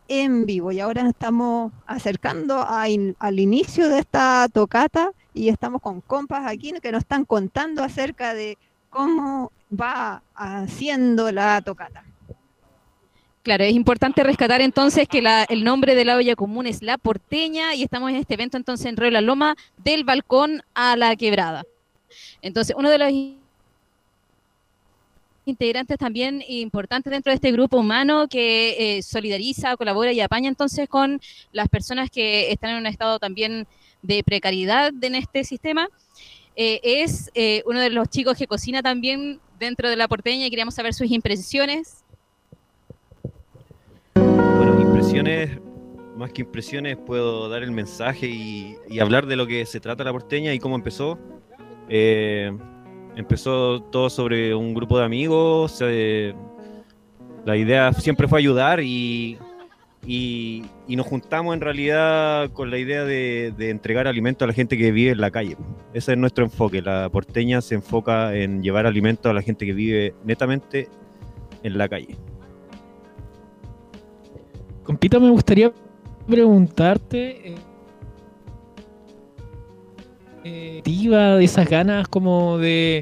en vivo y ahora estamos acercando al inicio de esta tocata y estamos con compas aquí que nos están contando acerca de cómo va haciendo la tocata. Claro, es importante rescatar entonces que el nombre de la olla común es La Porteña y estamos en este evento entonces en Río La Loma, del balcón a la quebrada. Entonces, uno de los integrantes también importantes dentro de este grupo humano que solidariza, colabora y apaña entonces con las personas que están en un estado también de precariedad en este sistema. Es uno de los chicos que cocina también dentro de La Porteña y queríamos saber sus impresiones. Bueno, impresiones, más que impresiones, puedo dar el mensaje y hablar de lo que se trata La Porteña y cómo empezó. Empezó todo sobre un grupo de amigos. La idea siempre fue ayudar y nos juntamos en realidad con la idea de entregar alimento a la gente que vive en la calle. Ese es nuestro enfoque. La Porteña se enfoca en llevar alimento a la gente que vive netamente en la calle. Compita, me gustaría preguntarte de esas ganas como de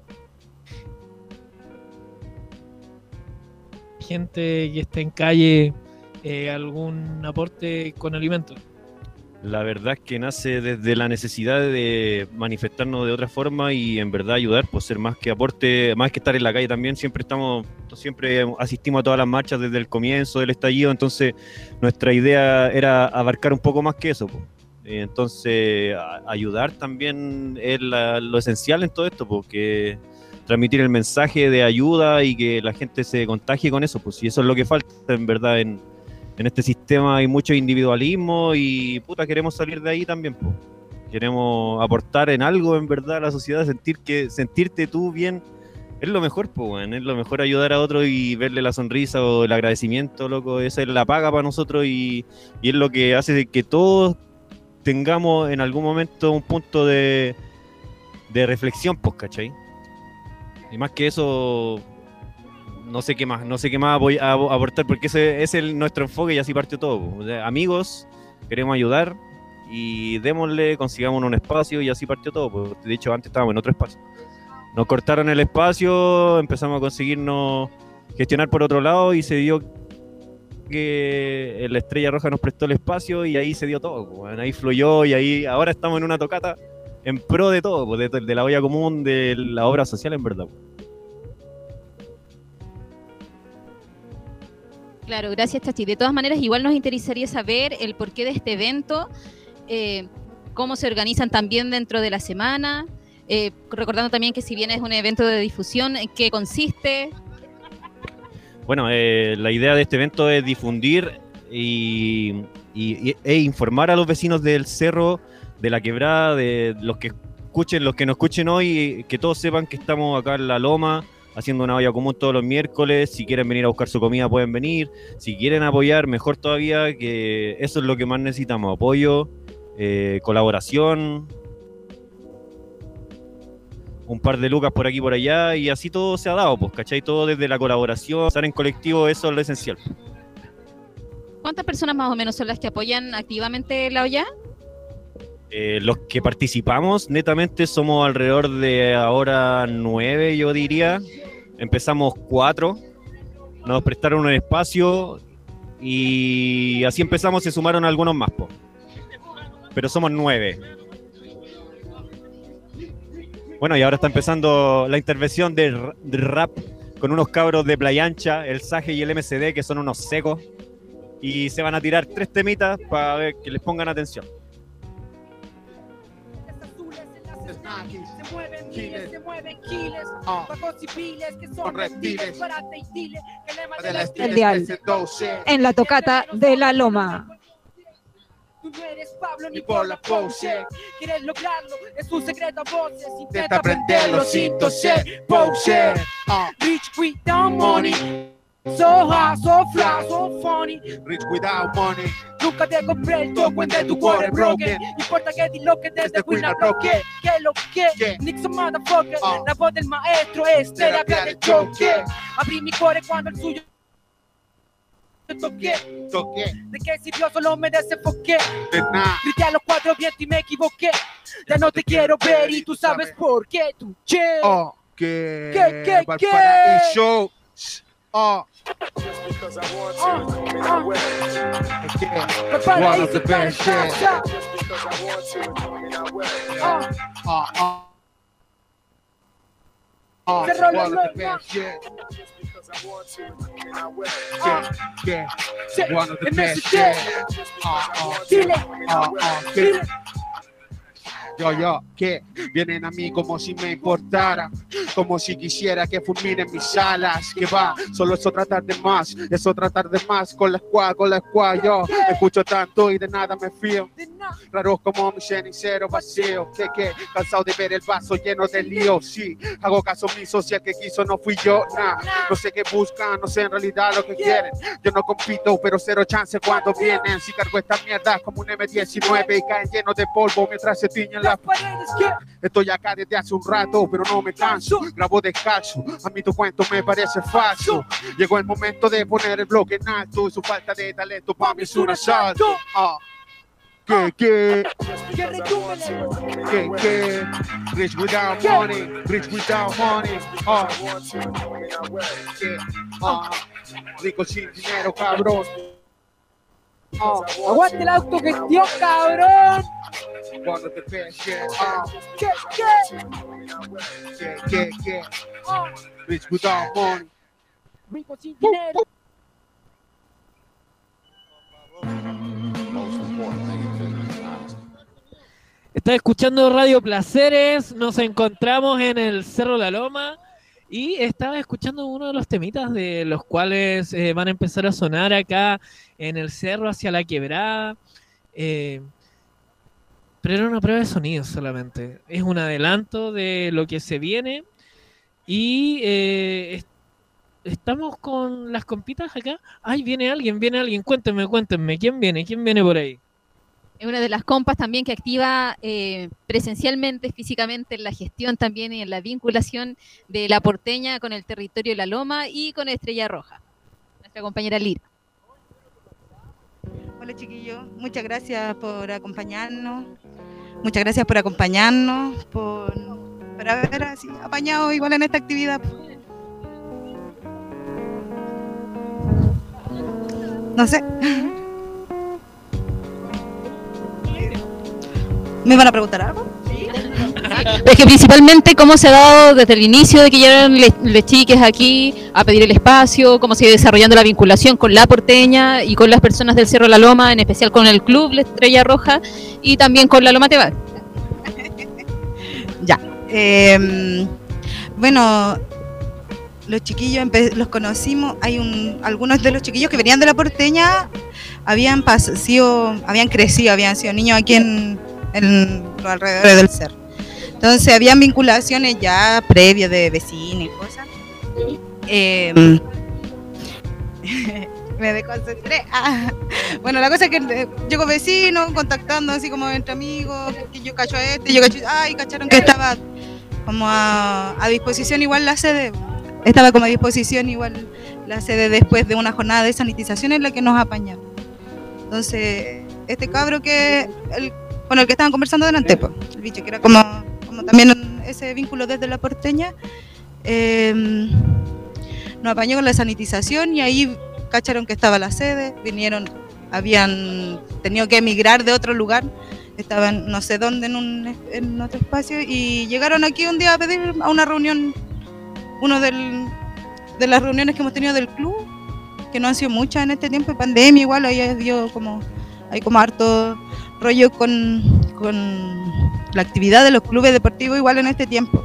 gente que esté en calle, algún aporte con alimentos. La verdad es que nace desde la necesidad de manifestarnos de otra forma y en verdad ayudar, pues ser más que aporte, más que estar en la calle también. Siempre asistimos a todas las marchas desde el comienzo del estallido, entonces nuestra idea era abarcar un poco más que eso, pues. Entonces ayudar también es lo esencial en todo esto, porque transmitir el mensaje de ayuda y que la gente se contagie con eso, pues, y eso es lo que falta en verdad en este sistema. Hay mucho individualismo y queremos salir de ahí también, pues. Queremos aportar en algo en verdad a la sociedad, sentirte tú bien es lo mejor, pues, bueno, es lo mejor ayudar a otro y verle la sonrisa o el agradecimiento, loco, esa es la paga para nosotros y es lo que hace que todos tengamos en algún momento un punto de reflexión, pues, ¿cachai? Y más que eso, no sé qué más voy a aportar, porque ese es nuestro enfoque y así partió todo. O sea, amigos, queremos ayudar y démosle, consigamos un espacio y así partió todo. Pues, de hecho, antes estábamos en otro espacio. Nos cortaron el espacio, empezamos a conseguirnos gestionar por otro lado y se dio que la Estrella Roja nos prestó el espacio y ahí se dio todo. Pues, ahí fluyó y ahí ahora estamos en una tocata en pro de todo, pues, de la olla común, de la obra social en verdad. Claro, gracias, Chachi. De todas maneras, igual nos interesaría saber el porqué de este evento, cómo se organizan también dentro de la semana, recordando también que si bien es un evento de difusión, ¿en qué consiste? Bueno, la idea de este evento es difundir e informar a los vecinos del cerro, de la quebrada, de los que nos escuchen hoy, que todos sepan que estamos acá en la Loma, haciendo una olla común todos los miércoles. Si quieren venir a buscar su comida pueden venir, si quieren apoyar mejor todavía, que eso es lo que más necesitamos, apoyo, colaboración, un par de lucas por aquí y por allá, y así todo se ha dado, pues, ¿cachai? Todo desde la colaboración, estar en colectivo, eso es lo esencial. ¿Cuántas personas más o menos son las que apoyan activamente la olla? Los que participamos netamente somos alrededor de ahora 9, yo diría. Empezamos 4, nos prestaron un espacio y así empezamos, se sumaron algunos más, po. Pero somos 9. Bueno, y ahora está empezando la intervención de rap con unos cabros de Playa Ancha, el Saje y el MCD, que son unos secos, y se van a tirar 3 temitas para ver que les pongan atención. Se mueven giles, bajos civiles que son reptiles, en la tocata de la Loma. Tú no eres Pablo ni por la pose. Quieres lograrlo, es un secreto a voces. Intenta aprenderlo sin toser. Pose. Rich without money. So hot, so fly, so funny. Rich without money. Nunca te compré el token de tu core broken. No importa que di lo que desde Queen a bloque. Que lo que, Nixon motherfucker. La voz del maestro es terapia de choque. Abrí mi core cuando el suyo. toqué. ¿De qué sirvió? Solo me desenfoqué. De nada. Grité a los 4 vientos y me equivoqué. Ya no te quiero ver y tú sabes por qué. Tú, che. ¿Qué? Valparaíso. One of the best shit. One of the best shit. One of the best shit. Yo, que vienen a mí como si me importara, como si quisiera que fulminen mis alas, que va, solo eso tratar de más, con la squad, yo escucho tanto y de nada me fío, raros como mi cenicero vacío, que cansado de ver el vaso lleno de lío, sí, hago caso omiso, si el que quiso no fui yo, nah, no sé qué buscan, no sé en realidad lo que quieren, yo no compito, pero cero chance cuando vienen, si cargo esta mierda como un M19 y caen llenos de polvo mientras se tiñen las paredes. Estoy acá desde hace un rato, pero no me canso, grabo descalzo, a mí tu cuento me parece falso, llegó el momento de poner el bloque en alto, y su falta de talento para mí es un asalto. Que rich without money, rico sin dinero, cabrón. Aguante la autogestión, cabrón. Cuando te peche, que rich without money, rico sin dinero. Estás escuchando Radio Placeres, nos encontramos en el Cerro La Loma y estaba escuchando uno de los temitas de los cuales van a empezar a sonar acá en el cerro hacia la quebrada, pero era una prueba de sonido solamente, es un adelanto de lo que se viene y estamos con las compitas acá. Ay, viene alguien, cuéntenme, ¿quién viene por ahí? Es una de las compas también que activa presencialmente, físicamente, en la gestión también y en la vinculación de la porteña con el territorio de La Loma y con Estrella Roja, nuestra compañera Lira. Hola chiquillos, muchas gracias por acompañarnos, por haber así apañado igual en esta actividad. No sé. ¿Me van a preguntar algo? Es que principalmente cómo se ha dado desde el inicio de que llegaron les chiques aquí a pedir el espacio, cómo sigue desarrollando la vinculación con la porteña y con las personas del Cerro La Loma, en especial con el club La Estrella Roja y también con La Loma Tebar. Ya. Bueno, los chiquillos los conocimos, algunos de los chiquillos que venían de la porteña habían crecido, habían sido niños aquí en los alrededores del cerro. Entonces habían vinculaciones ya previas de vecinos y cosas. Me desconcentré. Bueno, la cosa es que llegó vecino contactando así como entre amigos, que yo cacho a este, cacharon que estaba como a disposición igual la sede. Estaba como a disposición igual la sede después de una jornada de sanitización en la que nos apañaron. Entonces, este cabro con el que estaban conversando delante, pues, el bicho, que era como también ese vínculo desde la porteña, nos apañó con la sanitización y ahí cacharon que estaba la sede, vinieron, habían tenido que emigrar de otro lugar, estaban no sé dónde en otro espacio y llegaron aquí un día a pedir a una reunión, de las reuniones que hemos tenido del club, que no han sido muchas en este tiempo de pandemia, igual ahí hay como harto rollo con la actividad de los clubes deportivos igual en este tiempo.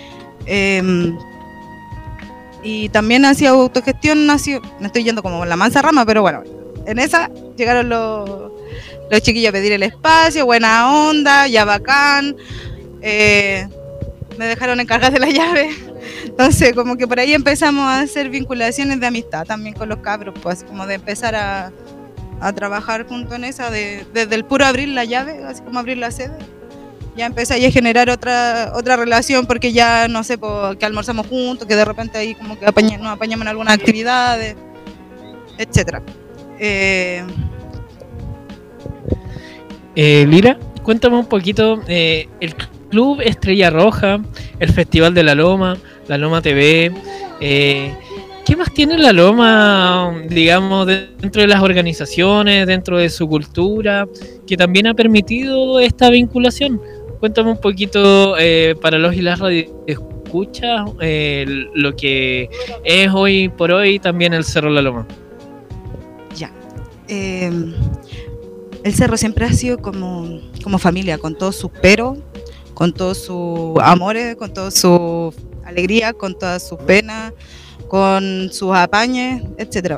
Y también ha sido autogestión, me estoy yendo como la mansa rama, pero bueno, en esa llegaron los chiquillos a pedir el espacio, buena onda, ya bacán, me dejaron encargar de la llave, entonces como que por ahí empezamos a hacer vinculaciones de amistad también con los cabros, pues como de empezar a trabajar junto en esa, desde el puro abrir la llave, así como abrir la sede, ya empecé ahí a generar otra relación, porque ya no sé, que almorzamos juntos, que de repente ahí como que nos apañamos en algunas actividades, etcétera. Lira, cuéntame un poquito, el Club Estrella Roja, el Festival de la Loma TV, ¿qué más tiene la Loma, digamos, dentro de las organizaciones, dentro de su cultura, que también ha permitido esta vinculación? Cuéntame un poquito para los y las radioescuchas lo que es hoy por hoy también el Cerro La Loma. Ya. El Cerro siempre ha sido como familia, con todos sus peros, con todos sus amores, con toda su alegría, con todas sus penas, con sus apañes, etcétera.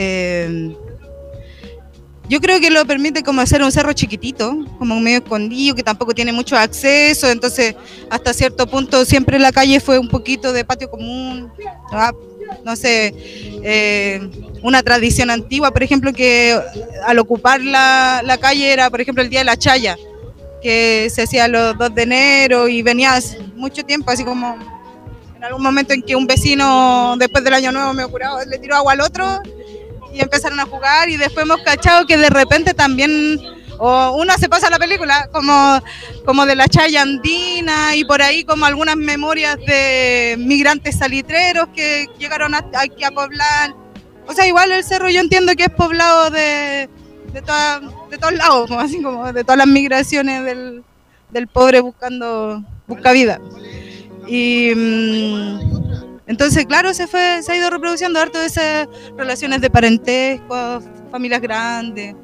Yo creo que lo permite como hacer un cerro chiquitito, como medio escondido, que tampoco tiene mucho acceso, entonces hasta cierto punto siempre la calle fue un poquito de patio común, no sé, una tradición antigua, por ejemplo, que al ocupar la calle era, por ejemplo, el Día de la Chaya, que se hacía los 2 de enero y venía mucho tiempo, así como en algún momento en que un vecino después del Año Nuevo le tiró agua al otro y empezaron a jugar, y después hemos cachado que de repente también uno se pasa la película como de la Chaya andina, y por ahí como algunas memorias de migrantes salitreros que llegaron aquí a poblar. O sea, igual el cerro yo entiendo que es poblado de todos lados, así como de todas las migraciones del pobre busca vida. Y entonces, claro, se ha ido reproduciendo harto de esas relaciones de parentesco, familias grandes,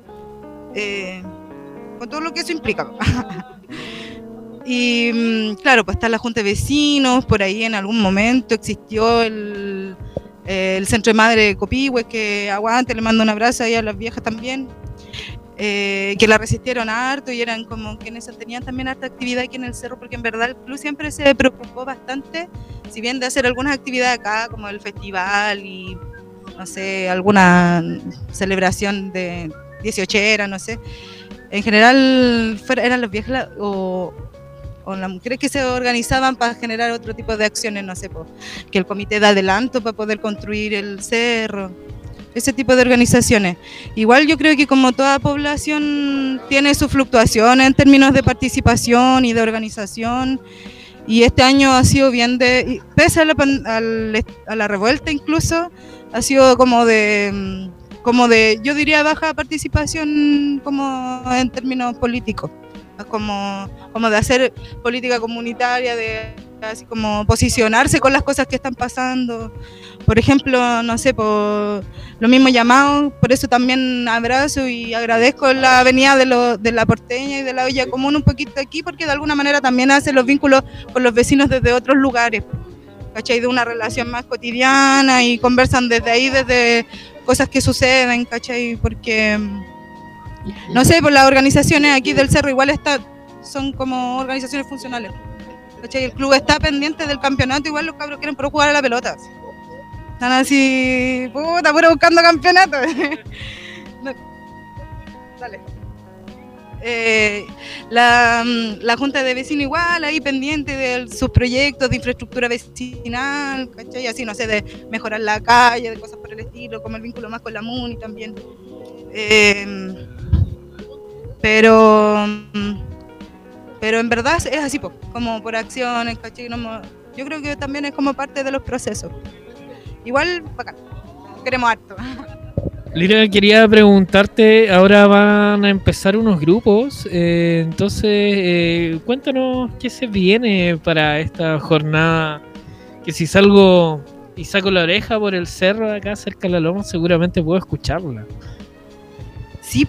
con todo lo que eso implica. Y claro, pues está la Junta de Vecinos, por ahí en algún momento existió el Centro de Madre Copihue, que aguante, le mando un abrazo ahí a las viejas también, que la resistieron harto y eran como quienes tenían también harta actividad aquí en el cerro, porque en verdad el club siempre se preocupó bastante, si bien de hacer algunas actividades acá, como el festival y, no sé, alguna celebración de 18era, no sé, en general eran las viejas o las mujeres que se organizaban para generar otro tipo de acciones, no sé, que el comité de adelanto para poder construir el cerro, ese tipo de organizaciones. Igual yo creo que como toda población tiene su fluctuación en términos de participación y de organización, y este año ha sido pese a la revuelta incluso, ha sido como de, yo diría, baja participación como en términos políticos, como de hacer política comunitaria, de así como posicionarse con las cosas que están pasando. Por ejemplo, no sé, por lo mismo llamado, por eso también abrazo y agradezco la venida de la Porteña y de la Olla Común un poquito aquí, porque de alguna manera también hace los vínculos con los vecinos desde otros lugares, ¿cachai? De una relación más cotidiana, y conversan desde ahí, desde cosas que suceden, ¿cachai? Porque, no sé, pues las organizaciones aquí del cerro igual son como organizaciones funcionales, ¿cachai? El club está pendiente del campeonato, igual los cabros quieren puro jugar a la pelota. Están así, puta, puro buscando campeonato. Dale. La Junta de Vecinos igual, ahí pendiente de sus proyectos de infraestructura vecinal, ¿cachai? Así, no sé, de mejorar la calle, de cosas por el estilo, como el vínculo más con la MUNI también. Pero en verdad es así, como por acciones, ¿cachai? Yo creo que también es como parte de los procesos. Igual, bacán, queremos harto. Lira, quería preguntarte, ahora van a empezar unos grupos, entonces cuéntanos qué se viene para esta jornada, que si salgo y saco la oreja por el cerro de acá cerca de la Loma, seguramente puedo escucharla. Sí,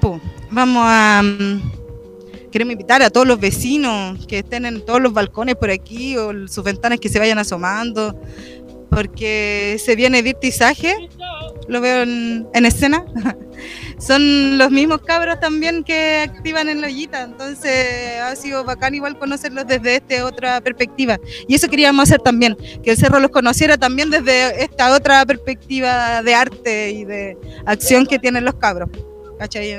queremos invitar a todos los vecinos que estén en todos los balcones por aquí o sus ventanas, que se vayan asomando, porque se viene Dirtizaje, lo veo en escena. Son los mismos cabros también que activan en la ollita, entonces ha sido bacán igual conocerlos desde otra perspectiva, y eso queríamos hacer también, que el cerro los conociera también desde esta otra perspectiva de arte y de acción que tienen los cabros, ¿cachai?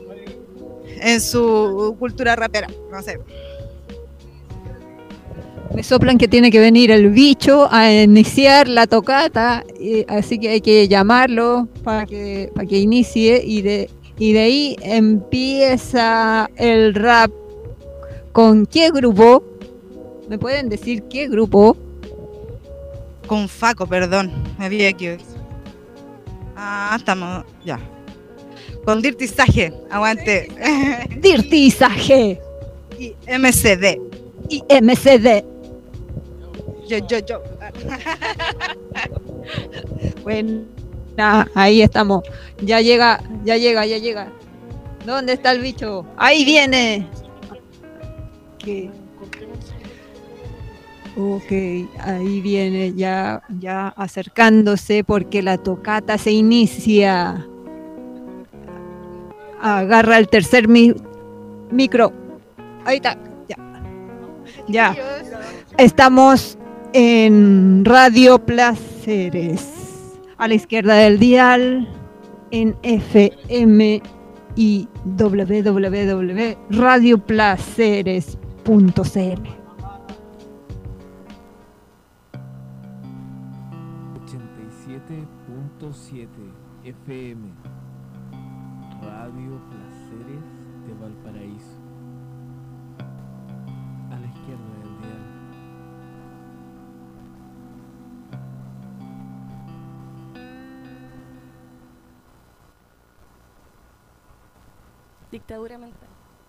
En su cultura rapera, no sé. Me soplan que tiene que venir el bicho a iniciar la tocata, así que hay que llamarlo para que inicie y de ahí empieza el rap. ¿Con qué grupo? ¿Me pueden decir qué grupo? Con Faco, perdón, me había equivocado. Estamos, ya. Con Dirty Sage, aguante. Dirty Sage Y MCD. y MCD. Yo. Bueno, ahí estamos. Ya llega. ¿Dónde está el bicho? Ahí viene. Ok, ahí viene ya acercándose porque la tocata se inicia. Agarra el tercer micro. Ahí está. Ya. Estamos en Radio Placeres. A la izquierda del dial. En FM y www.radioplaceres.cl. 87.7 FM, Radio Placeres de Valparaíso, a la izquierda del dial. Dictadura mental.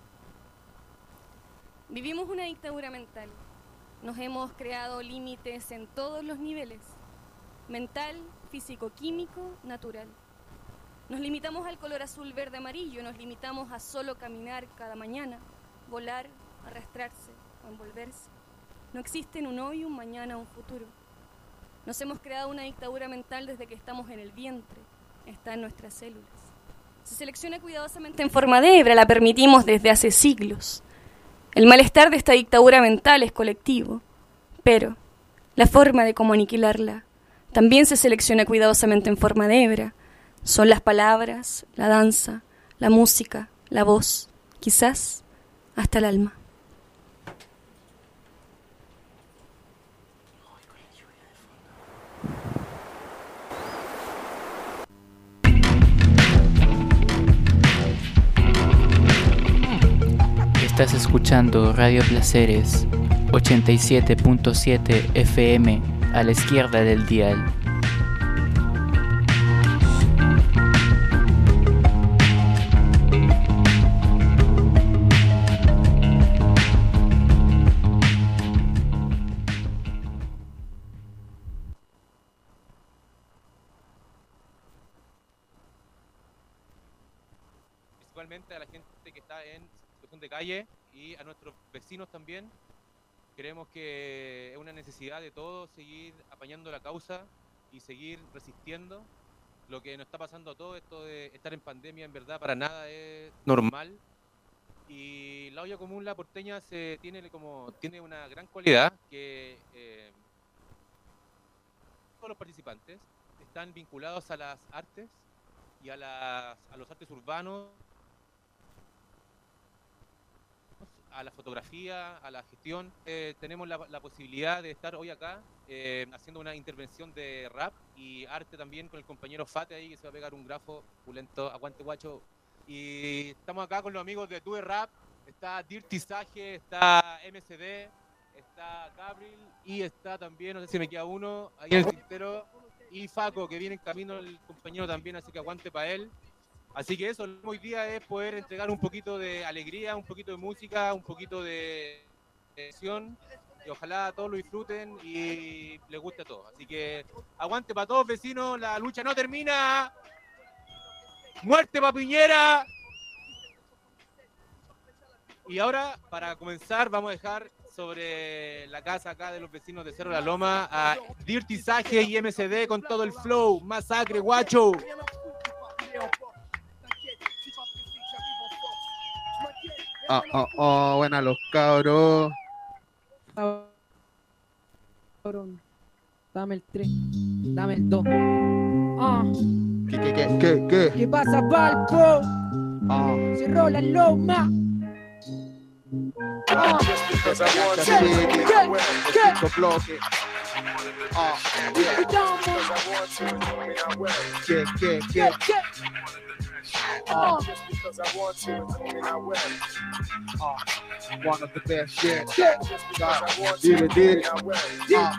Vivimos una dictadura mental. Nos hemos creado límites en todos los niveles: mental, físico-químico, natural. Nos limitamos al color azul, verde, amarillo. Nos limitamos a solo caminar cada mañana, volar, arrastrarse o envolverse. No existen un hoy, un mañana, un futuro. Nos hemos creado una dictadura mental desde que estamos en el vientre. Está en nuestras células. Se selecciona cuidadosamente en forma de hebra, la permitimos desde hace siglos. El malestar de esta dictadura mental es colectivo, pero la forma de cómo aniquilarla también se selecciona cuidadosamente en forma de hebra. Son las palabras, la danza, la música, la voz, quizás hasta el alma. Estás escuchando Radio Placeres 87.7 FM a la izquierda del dial. Principalmente a la gente que está en situación de calle y a nuestros vecinos también. Creemos que es una necesidad de todos seguir apañando la causa y seguir resistiendo. Lo que nos está pasando a todos, esto de estar en pandemia, en verdad para nada es normal. Y la olla común, la porteña, tiene una gran cualidad que todos los participantes están vinculados a las artes y a los artes urbanos, a la fotografía, a la gestión. Tenemos la posibilidad de estar hoy acá haciendo una intervención de rap y arte también con el compañero Fate ahí, que se va a pegar un grafo pulento. Aguante, guacho. Y estamos acá con los amigos de Tue Rap. Está Dirty Sage, está MCD, está Gabriel y está también, no sé si me queda uno ahí en el tintero, y Faco, que viene en camino el compañero también, así que aguante para él. Así que eso, hoy día es poder entregar un poquito de alegría, un poquito de música, un poquito de acción, y ojalá todos lo disfruten y les guste a todos. Así que aguante para todos, vecinos, la lucha no termina. ¡Muerte pa' Piñera! Y ahora, para comenzar, vamos a dejar sobre la casa acá de los vecinos de Cerro La Loma a Dirty Sage y MCD con todo el flow. Masacre, guacho. Buenas los cabros. Cabrón. Dame el 3, dame el 2. ¿Qué? ¿Qué pasa, Valpo? Cerró La Loma. Just because I want to. Quinto bloque. Just because I want to, and I will. One of the best, yeah. Just because I want to, and I will.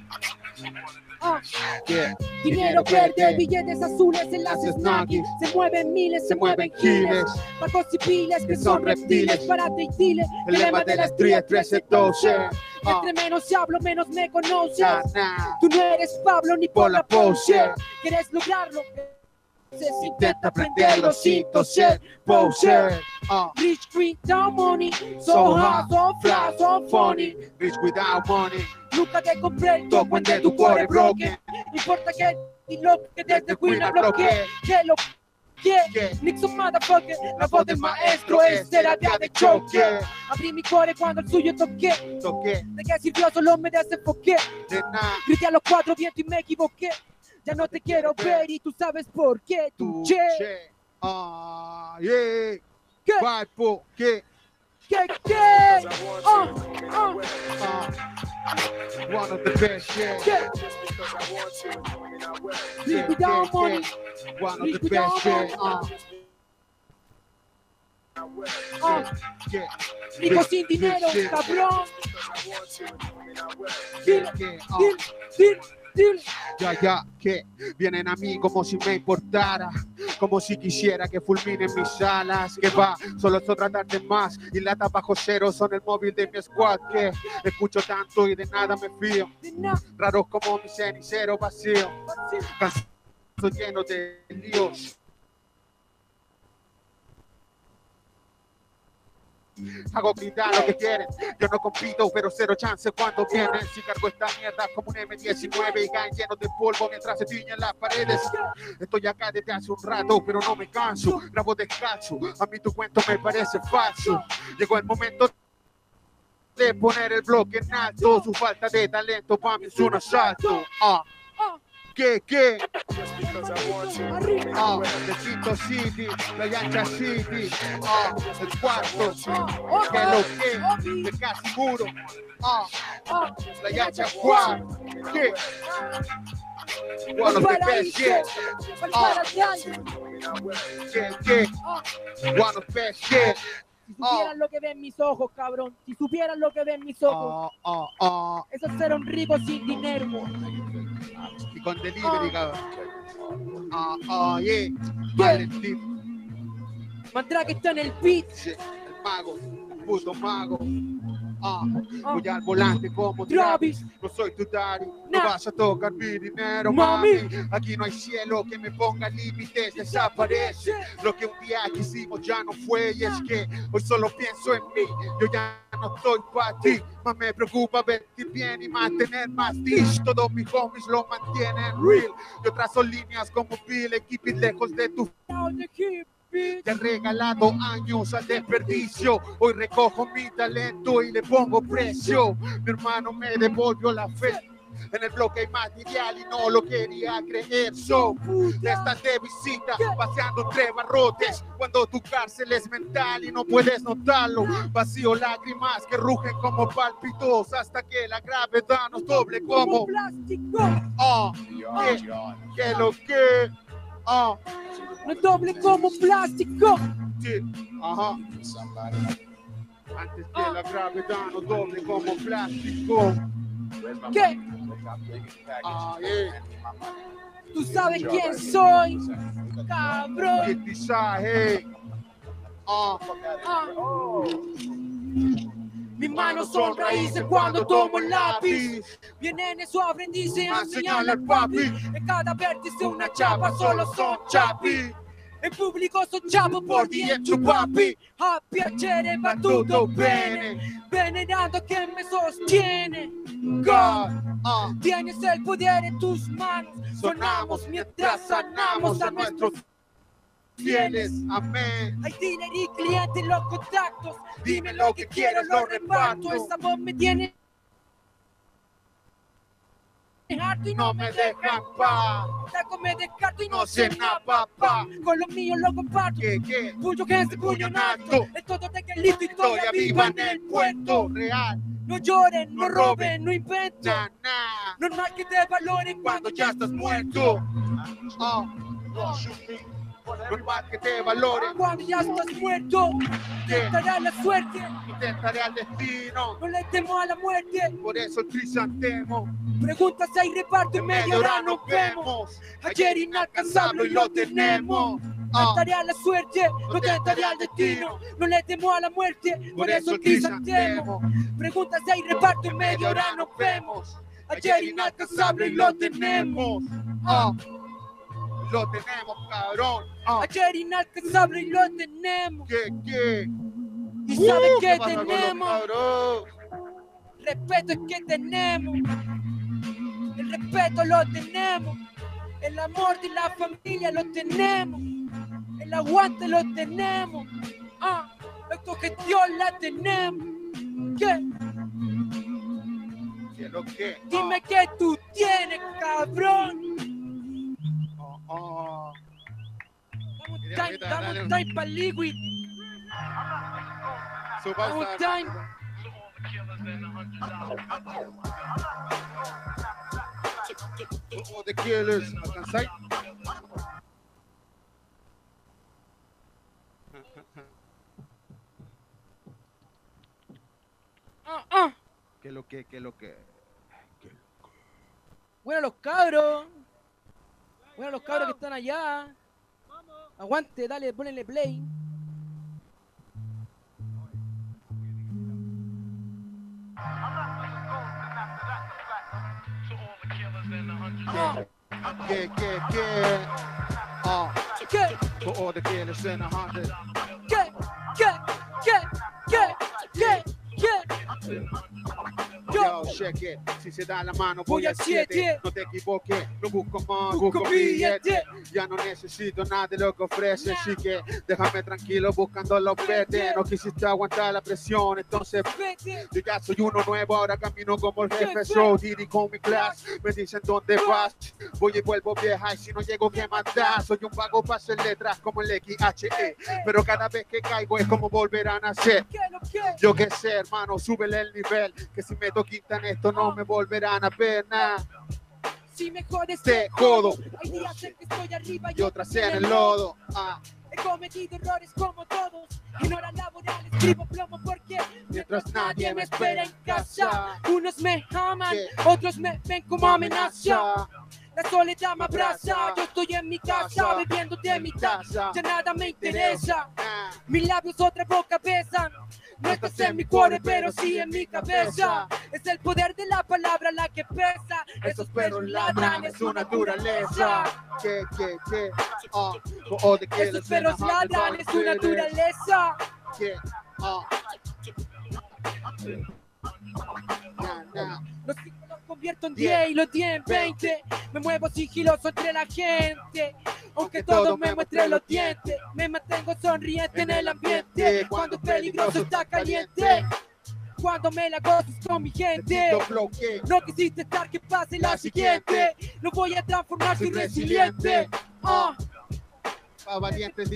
Yeah. Dinero verde, billetes azules, enlaces Nike. Se mueven miles, se mueven giles. Barcos y piles que son reptiles. Párate y dile. El lema de la estrella 13-12. Entre menos hablo, menos me conoces. Tú no eres Pablo ni por la pose. ¿Quieres lograrlo? Intenta aprenderlo sin toser. Poser. Rich without money. So hot, so fly, so funny. Rich without money. Nunca te compré el token de tu core broken. No importa que y lo que desde Queen bloquee. Que lo que Nixon motherfucker. La voz del maestro es terapia de choque. Abrí mi core cuando el suyo toqué. ¿De qué sirvió? Solo me desenfoqué. Grité a los cuatro vientos y me equivoqué. Ya no te quiero ver y tú sabes por qué. Tu che. Yeah. Vai por qué. One of the best, yeah. Just because I want to, and I will. Without money. One of the best, yeah. Rico sin dinero, cabrón. Dile. Ya, que vienen a mí como si me importara, como si quisiera que fulminen mis alas, que va, solo estoy tratando más, y latas bajo cero son el móvil de mi squad, que escucho tanto y de nada me fío, raros como mi cenicero vacío, cansado lleno de líos. Hago gritar lo que quieren, yo no compito, pero cero chance cuando vienen. Si cargo esta mierda como un M19 y caen llenos de polvo mientras se tiñen las paredes. Estoy acá desde hace un rato, pero no me canso, grabo descalzo, a mí tu cuento me parece falso. Llegó el momento de poner el bloque en alto, su falta de talento para mí es un asalto. ¿Qué? The Quinto City, la Yancha City, el cuarto, que lo que, de casi muro, la Yancha Squad, ¿qué? One of the best, yeah. One of the best, yeah. Si supieran lo que ven mis ojos, cabrón. Si supieran lo que ven mis ojos. Eso es ser un rico sin dinero. Y con delivery, cabrón. Yeah. Valentín. Mandrake está en el beat. El mago, el puto mago. Voy al volante como Travis. No soy tu daddy, no vas a tocar mi dinero, mami. Aquí no hay cielo que me ponga límites, desaparece. Lo que un día quisimos ya no fue, y es que hoy solo pienso en mí. Yo ya no estoy para ti, más me preocupa vestir bien y mantener más dish. Todos mis homies lo mantienen real. Yo trazo líneas como Bill, keep it lejos de tu. Te he regalado años al desperdicio. Hoy recojo mi talento y le pongo precio. Mi hermano me devolvió la fe. En el bloque hay material y no lo quería creer. Estás de visita, paseando entre barrotes, cuando tu cárcel es mental y no puedes notarlo. Vacío lágrimas que rugen como pálpitos hasta que la gravedad nos doble como plástico. Que lo que no doble como plástico. Sí, ajá. Antes que la gravedad nos doble como plástico. ¿Qué? Yeah. Tú sabes quién soy, cabrón. ¿Qué te sabe? Mis manos son raíces cuando tomo el lápiz. Vienen esos aprendices a enseñarle al papi. En cada vértice una chapa, solo son chapi. En pubblico son chapo por dentro, papi. A piacere va tutto bene. Venerando que me sostiene. God, tienes el poder en tus manos. Sonamos mientras sanamos a nuestros fieles, amén. Hay dinero y clientes, los contactos. Dime lo que quiero, lo reparto. Esa voz me tiene harto y no me dejan paz. Taco me descarto y no sé nada, papá. Con los míos lo comparto. ¿Qué? Puño que es puño en alto. En todo te Que listo historia viva en el puerto real. No lloren, no roben, no inventen. Nah, nah. Normal que te valoren Cuando ya estás muerto. Normal que te valoren. Cuando ya estás muerto. Intentaré la suerte. Intentaré al destino. No le temo a la muerte. Por eso el crisantemo. Preguntas hay reparto en media hora nos vemos. Ayer inalcanzable y lo tenemos. Tentaré a la suerte, no tentaré al destino. No le temo a la muerte, por eso el crisantemo. Preguntas hay reparto en media hora nos vemos. Ayer inalcanzable y lo tenemos. Lo tenemos, cabrón. Ayer inalcanzable y lo tenemos. ¿Qué? ¿Y sabes qué pasa con los tenemos? cabros? Respeto es que tenemos. El respeto lo tenemos. El amor de la familia lo tenemos. El aguante lo tenemos. La autogestión la tenemos. ¿Qué? Dime qué tú tienes, cabrón. Dame un time para liquid. Dame un time. The Killers, ¿alcanzáis? ¿Qué lo que? Bueno, los cabros. Bueno, los cabros que están allá. Aguante, dale, ponenle play. ¿Qué? For all the killers in 100. ¿Qué? Yo, check it. Si se da la mano, voy al 7. No te equivoques, no busco más, busco billete. Ya no necesito nada de lo que ofrece, así que déjame tranquilo buscando los petes. No quisiste aguantar la presión, entonces yo ya soy uno nuevo, ahora camino como el jefe. So, Diddy con mi class, me dicen dónde vas. Voy y vuelvo vieja, y si no llego, ¿qué más da? Soy un vago para hacer letras como el XHE, pero cada vez que caigo es como volver a nacer. Yo qué sé, hermano, súbele el nivel, que si meto quinta en esto no me volverán a ver nada. Si me jodes, te jodo. Hay días en que estoy arriba y otras en el lodo. He cometido errores como todos. En hora laboral escribo plomo porque mientras nadie me espera en casa. Unos me aman, otros me ven como amenaza. La soledad me abraza, yo estoy en mi casa bebiendo de mi taza. Ya nada me interesa, mis labios otra boca besan. No estás en mi cuore, pero sí en mi cabeza. Es el poder de la palabra la que pesa. Esos perros ladran, es su naturaleza. Esos perros ladran, es su naturaleza. Los 5 los convierto en 10 y los 10 en 20. Me muevo sigiloso entre la gente. Aunque todo me muestre los dientes, me mantengo sonriente en el ambiente. Cuando es peligroso está caliente. Cuando me la gozas con mi gente. No quisiste estar, que pase la siguiente. Lo voy a transformar, soy resiliente. Valientes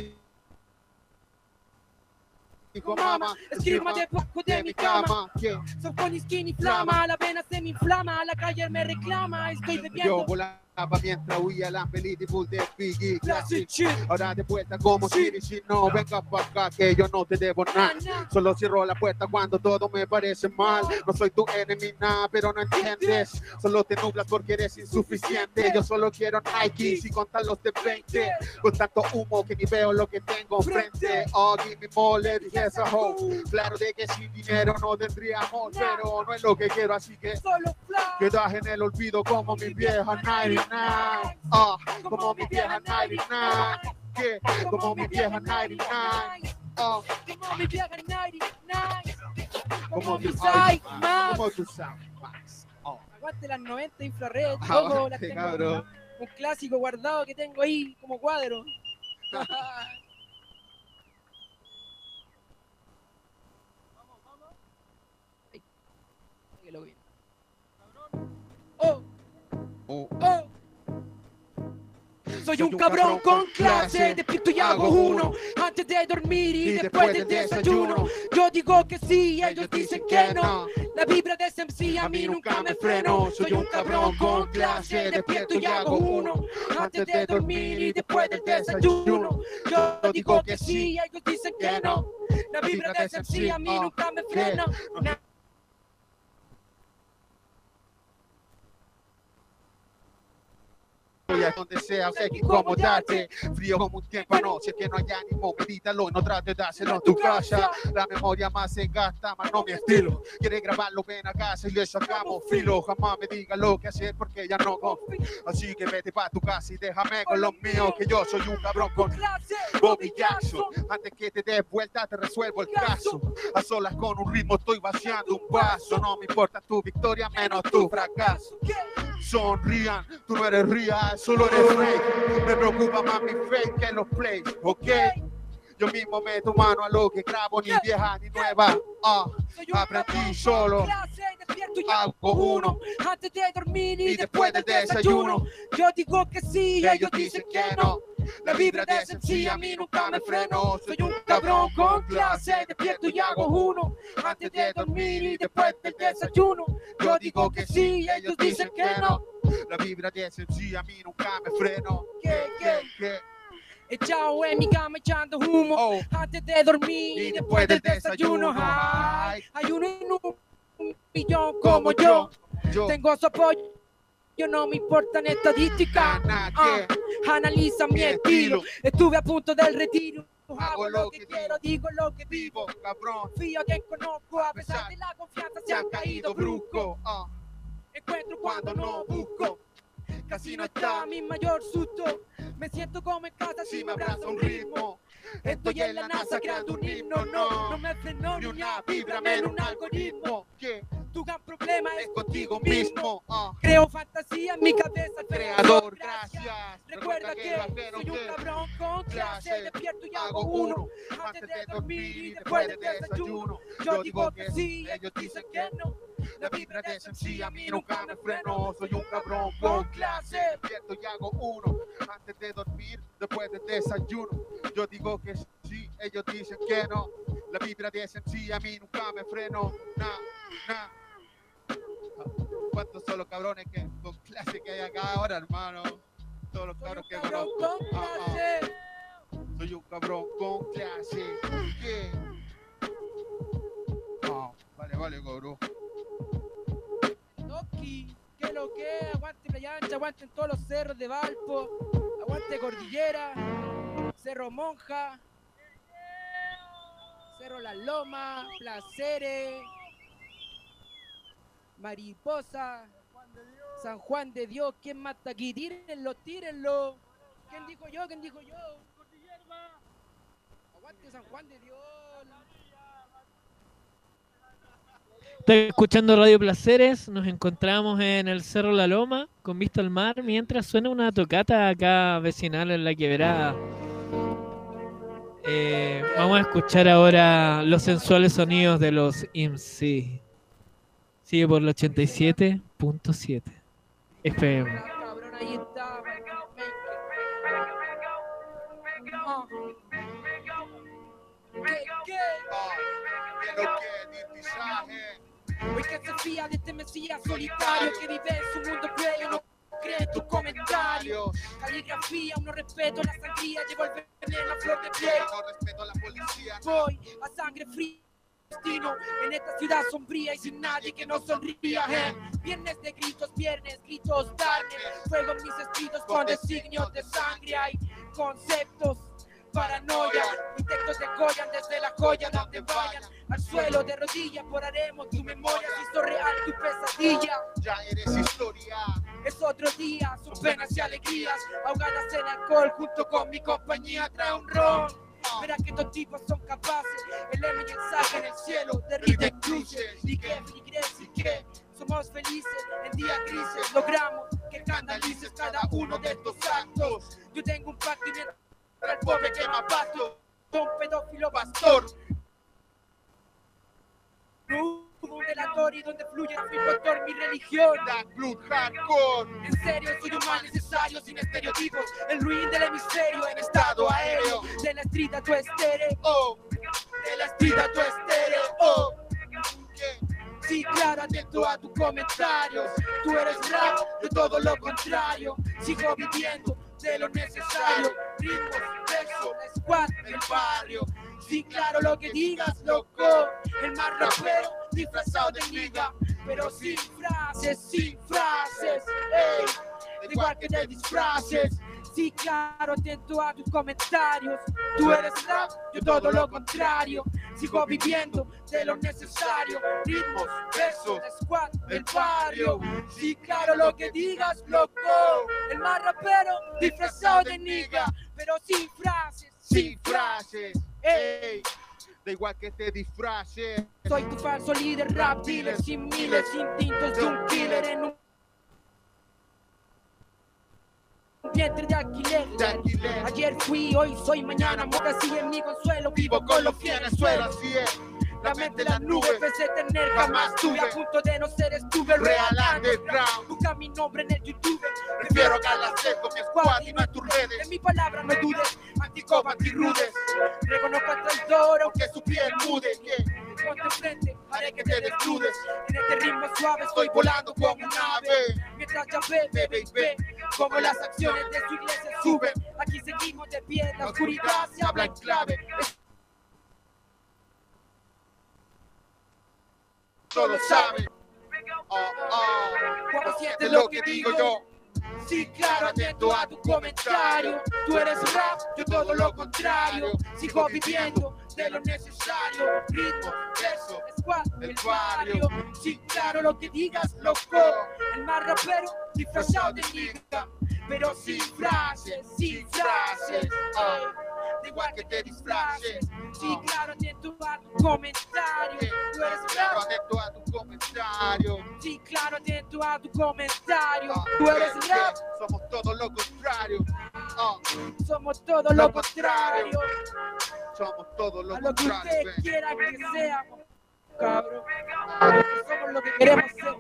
dijo mamá, escriba debajo de mi cama. Soy con skinny flama, la vena se me inflama, la calle me reclama, estoy bebiendo. Yo volaba mientras huía la película full de Biggie Classic. Ahora de vuelta como Siri, si no vengas para acá que yo no te debo nada. Solo cierro la puerta cuando todo me parece mal. No soy tu enemigo, nada, pero no entiendes. Solo te nublas porque eres insuficiente. Yo solo quiero Nike y contar los de 20. Con tanto humo que ni veo lo que tengo frente. Oh, give me more, let it has a hoe. Claro de que sin dinero no tendría amor, pero no es lo que quiero, así que quedas en el olvido como mi vieja 99. Como mi vieja 99. Como mi vieja 99. Como mi vieja 99. Como mi Sai Max. Aguante las 90 infrared, loco, las tengo. Cabrón. Un clásico guardado que tengo ahí como cuadro. Soy un cabrón con clase, despierto y hago uno antes de dormir y después del desayuno. Yo digo que sí, ellos dicen que no. La vibra de ese MC a mí nunca me freno. Soy un cabrón con clase, despierto y hago uno antes de dormir y después del desayuno. Yo digo que sí, ellos dicen que no. La vibra de ese MC a mí nunca me freno. Donde sea, sé que incomodarte. Frío como un tiempo, no, si es que no hay ánimo, medítalo, no trates de dárselo en tu casa. La memoria más se gasta, más no mi estilo. Quieres grabarlo, ven a casa y le sacamos filo. Jamás me digas lo que hacer porque ya no confío. Así que vete pa' tu casa y déjame con los míos, que yo soy un cabrón con Bobby Jackson. Antes que te des vuelta te resuelvo el caso. A solas con un ritmo estoy vaciando un vaso. No me importa tu victoria, menos tu fracaso. Sonrían, tú no eres real, solo eres fake. Me preocupa más mi fake que los plays, ¿ok? Yo mismo meto mano a lo que grabo, ni vieja ni nueva. Aprendí solo, hago uno antes de dormir y después del desayuno. Yo digo que sí, ellos dicen que no. La vibra de ese MC a mí nunca me freno. Soy un cabrón con clase, despierto y hago uno antes de dormir y después del desayuno. Yo digo que sí, ellos dicen que no. La vibra de ese MC a mí nunca me freno. ¿Qué? Echado en mi cama echando humo antes de dormir y después del desayuno. Hay uno en un millón como yo. Tengo su apoyo. Yo no me importan estadísticas, analiza mi estilo. Estuve a punto del retiro. Hago lo que quiero, digo lo que vivo. Cabrón, fío a quien conozco, a pesar de la confianza se han caído brusco. Encuentro cuando no busco. Casi no está mi mayor susto. Me siento como en casa si me abraza un ritmo. Estoy en la NASA creando un himno. No me frenó ni una vibra, menos un algoritmo. Tu gran problema es contigo mismo. Creo fantasía en mi cabeza, creador. Gracias. Recuerda que soy un cabrón con clase. Despierto y hago uno antes de dormir y después del desayuno. Yo digo que sí, ellos dicen que no. La vibra de ese MC a mí nunca me freno. Soy un cabrón con clase. Despierto y hago uno antes de dormir, después del desayuno. Yo digo que sí, ellos dicen que no. La vibra de ese MC a mí nunca me freno. ¿Cuántos son los cabrones que con clase que hay acá ahora, hermano? Todos los cabrones que conozco. Soy un cabrón con clase. Vale, cabrón. Toki, que lo que, aguante Playa Ancha, aguanten todos los cerros de Valpo, aguante Cordillera, Cerro Monja, Cerro La Loma, Placeres, Mariposa, San Juan de Dios. ¿Quién más está aquí? Tírenlo. ¿Quién dijo yo? Aguante San Juan de Dios. Estoy escuchando Radio Placeres, nos encontramos en el Cerro La Loma con vista al mar mientras suena una tocata acá vecinal en La Quebrada. Vamos a escuchar ahora los sensuales sonidos de los IMC. Sigue por el 87.7 FM. Cabrón, ahí está. Hoy que se fía de este mesías solitario que vive en su mundo pleno, no cree tus comentarios. Caligrafía, uno respeto la sangría, llevo el veneno a flor de piel. No respeto a la policía. Voy a sangre fría. En esta ciudad sombría y sin nadie que nos sonría. Viernes de gritos, viernes, gritos darkness. Fuego en mis escritos con designios de sangre. Hay conceptos, paranoia. Mis textos decollan desde la joya donde vayan. Al suelo de rodillas borraremos tu memoria. Si hizo real tu pesadilla. Ya eres historia. Es otro día, son penas y alegrías. Ahogadas en alcohol junto con mi compañía. Trae un ron. Verás que estos tipos son capaces. El M y el saque en el cielo derriten cruces. Y que feligres y que somos felices en días grises. Logramos que escandalices cada uno de estos actos. Yo tengo un pacto y mientras el pobre quema pasto. Don pedófilo pastor. Un delator color y donde fluye mi factor, mi religión. Dark Blood Hardcore. En serio, soy un mal necesario, sin estereotipos. El ruin del hemisferio en estado aéreo. De la street a tu estéreo. De la street a tu estéreo. Sí, claro, atento a tus comentarios. Tú eres rap, de todo lo contrario. Sigo viviendo de lo necesario. Ritmos, versos, la squad del barrio. Sí, claro, lo que digas, loco. El más rapero, disfrazado de liga. Pero sin frases, ey. Da igual que te disfraces. Sí, claro, atento a tus comentarios. Tú eres rap, yo todo lo contrario. Sigo viviendo de lo necesario. Ritmos, versos, la squad del barrio. Sí, claro, lo que digas, loco. El más rapero, disfrazado de nigga. Pero sin frases, ey. Da igual que te disfraces. Soy tu falso líder, rap dealer, sin miles, instintos de un killer en un vientre de alquiler. Ayer fui, hoy soy, mañana muero, así en mi consuelo. Vivo con los pies en el suelo, así es. La mente en las nubes, pensé tener, jamás tuve. A punto de no ser estuve, real underground. Busca mi nombre en el YouTube. Prefiero galarse con mi squad y no en tus redes. En mi palabra no dudes, anticopa, antirudes. Reconozco al traidor, aunque su piel mude. Ponte frente, haré que te desnudes. En este ritmo suave estoy volando como un ave. Mientras ya ve, como las acciones de su iglesia suben. Aquí seguimos de pie, la oscuridad se habla en clave. Solo sabe. Cuando sientes lo que digo yo. Sí, claro, atento a tu comentario. Tú eres rap, yo todo lo contrario. Sigo viviendo de lo necesario. Ritmo, verso, squad, el barrio. Sí, claro, lo que digas, loco. El más rapero, disfrazado de nigga. Pero sin frases, da igual que te disfraces. Sí, claro, atento a tu comentario. Tú eres rap, atento a tu comentario. Sí, claro, atento a tu comentario. Tú eres rap, somos todo lo contrario. Somos todo lo contrario. Somos todo lo a lo que contrario. ustedes quieran que seamos, cabrón. Somos lo que queremos ser.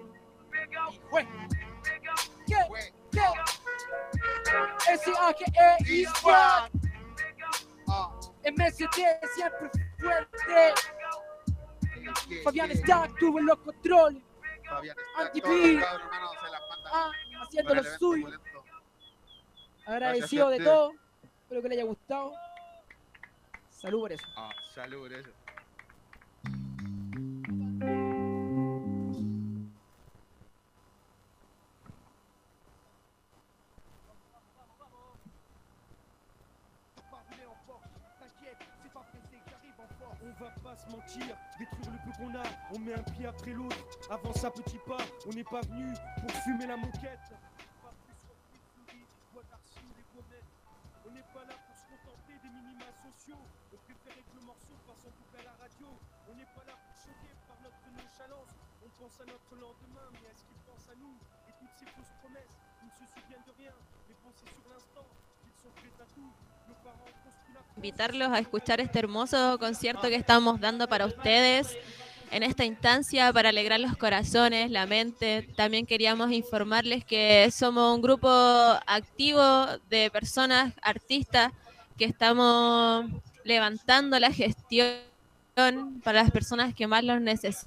¿Qué? S-A-G-E Squad. MST siempre fuerte. Fabián Stack tuvo los controles. Anti-B. Haciendo lo suyo. Agradecido de todo. Espero que le haya gustado. Salud por eso. Salud por eso. On va pas se mentir, détruire le peu qu'on a, on met un pied après l'autre, avance à petits pas, on n'est pas venu pour fumer la moquette. Pas plus souris, boîte d'archives, des pommettes. On n'est pas là pour se contenter des minima sociaux, on préférait que le morceau passe en boucle à la radio. On n'est pas là pour choquer par notre nonchalance, on pense à notre lendemain, mais est-ce qu'ils pensent à nous? Et toutes ces fausses promesses, ils ne se souviennent de rien, les pensées sur l'instant, ils sont prêts à tout, nos parents ont construit la... Invitarlos a escuchar este hermoso concierto que estamos dando para ustedes en esta instancia para alegrar los corazones, la mente. También queríamos informarles que somos un grupo activo de personas, artistas, que estamos levantando la gestión para las personas que más los necesitan.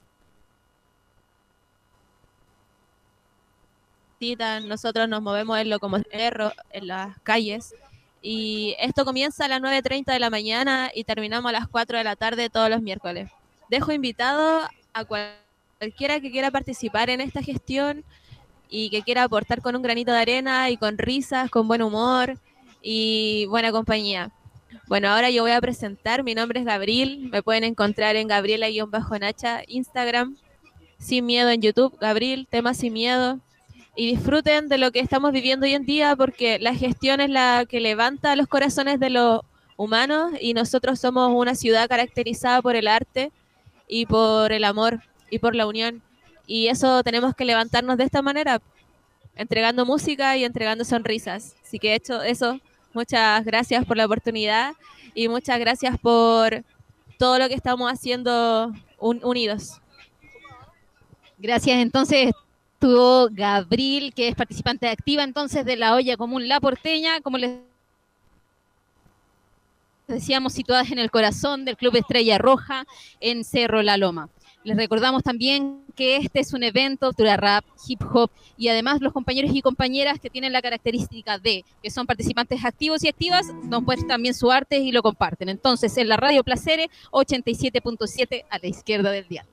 Nosotros nos movemos en en las calles. Y esto comienza a las 9:30 de la mañana y terminamos a las 4 de la tarde todos los miércoles. Dejo invitado a cualquiera que quiera participar en esta gestión y que quiera aportar con un granito de arena y con risas, con buen humor y buena compañía. Bueno, ahora yo voy a presentar, mi nombre es Gabriel, me pueden encontrar en Gabriela-Nacha, Instagram, Sin Miedo en YouTube, Gabriel, tema Sin Miedo. Y disfruten de lo que estamos viviendo hoy en día porque la gestión es la que levanta los corazones de los humanos y nosotros somos una ciudad caracterizada por el arte y por el amor y por la unión. Y eso tenemos que levantarnos de esta manera, entregando música y entregando sonrisas. Así que hecho eso, muchas gracias por la oportunidad y muchas gracias por todo lo que estamos haciendo unidos. Gracias, entonces estuvo Gabriel, que es participante activa entonces de la olla común La Porteña, como les decíamos, situadas en el corazón del Club Estrella Roja en Cerro La Loma. Les recordamos también que este es un evento de rap, hip hop y además los compañeros y compañeras que tienen la característica de que son participantes activos y activas nos muestran también su arte y lo comparten. Entonces en la Radio Placeres 87.7 a la izquierda del dial.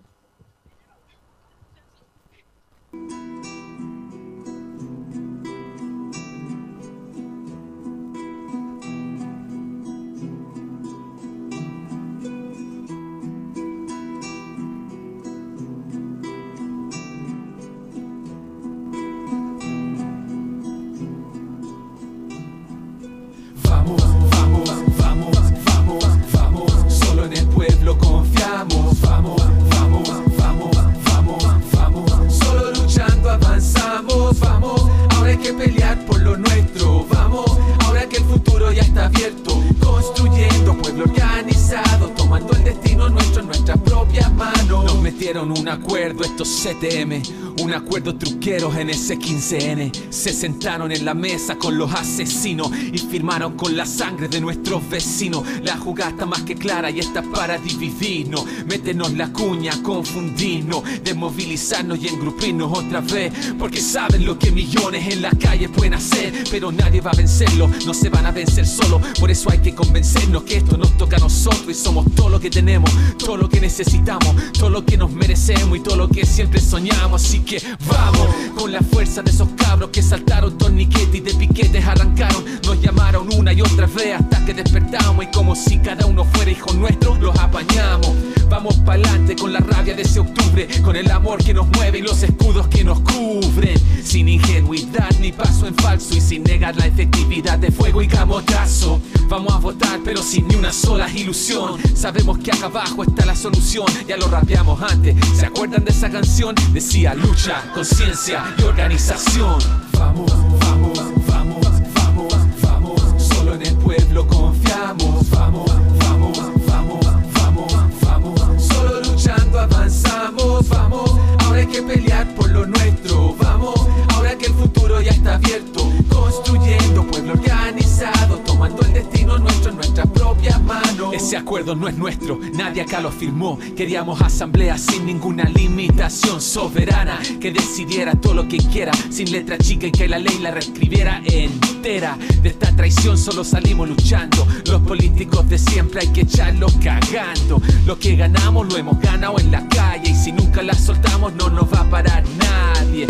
Vamos, vamos, vamos, vamos, vamos, solo en el pueblo confiamos. Vamos, vamos, vamos, vamos, vamos, solo luchando avanzamos. Vamos, ahora hay que pelear por lo nuestro. Vamos, ahora que el futuro ya está abierto, construyendo pueblo organizado, tomando el destino nuestro en nuestras propias manos. Nos metieron un acuerdo estos CTM, un acuerdo truqueros en ese 15N. Se sentaron en la mesa con los asesinos y firmaron con la sangre de nuestros vecinos. La jugada está más que clara y está para dividirnos, métenos la cuña, confundirnos, desmovilizarnos y engrupirnos otra vez, porque saben lo que millones en la calle pueden hacer, pero nadie va a vencerlo, no se van a vencer solo. Por eso hay que convencernos que esto nos toca a nosotros y somos todo lo que tenemos, todo lo que necesitamos, todo lo que nos merecemos y todo lo que siempre soñamos. Así que vamos, con la fuerza de esos cabros que saltaron torniquetes y de piquetes arrancaron, nos llamaron una y otra vez hasta que despertamos y como si cada uno fuera hijo nuestro, los apañamos. Vamos pa'lante con la rabia de ese octubre, con el amor que nos mueve y los escudos que nos cubren, sin ingenuidad ni paso en falso y sin negar la efectividad de fuego y camotazo. Vamos a votar pero sin ni una sola ilusión, sabemos que acá abajo está la solución, ya lo rapeamos antes, ¿se acuerdan de esa canción? Decía lucha, conciencia y organización. Vamos, vamos, vamos, vamos, vamos, solo en el pueblo confiamos. Vamos, vamos, vamos, vamos, vamos, solo luchando avanzamos. Vamos, ahora hay que pelear por lo nuestro. Vamos, ahora que el futuro ya está abierto, construyendo pueblo organizado, tomando el destino nuestro en nuestras propias manos. Ese acuerdo no es nuestro, nadie acá lo firmó. Queríamos asamblea sin ninguna limitación, soberana, que decidiera todo lo que quiera, sin letra chica y que la ley la reescribiera entera. De esta traición solo salimos luchando, los políticos de siempre hay que echarlos cagando. Lo que ganamos lo hemos ganado en la calle y si nunca la soltamos no nos va a parar nadie.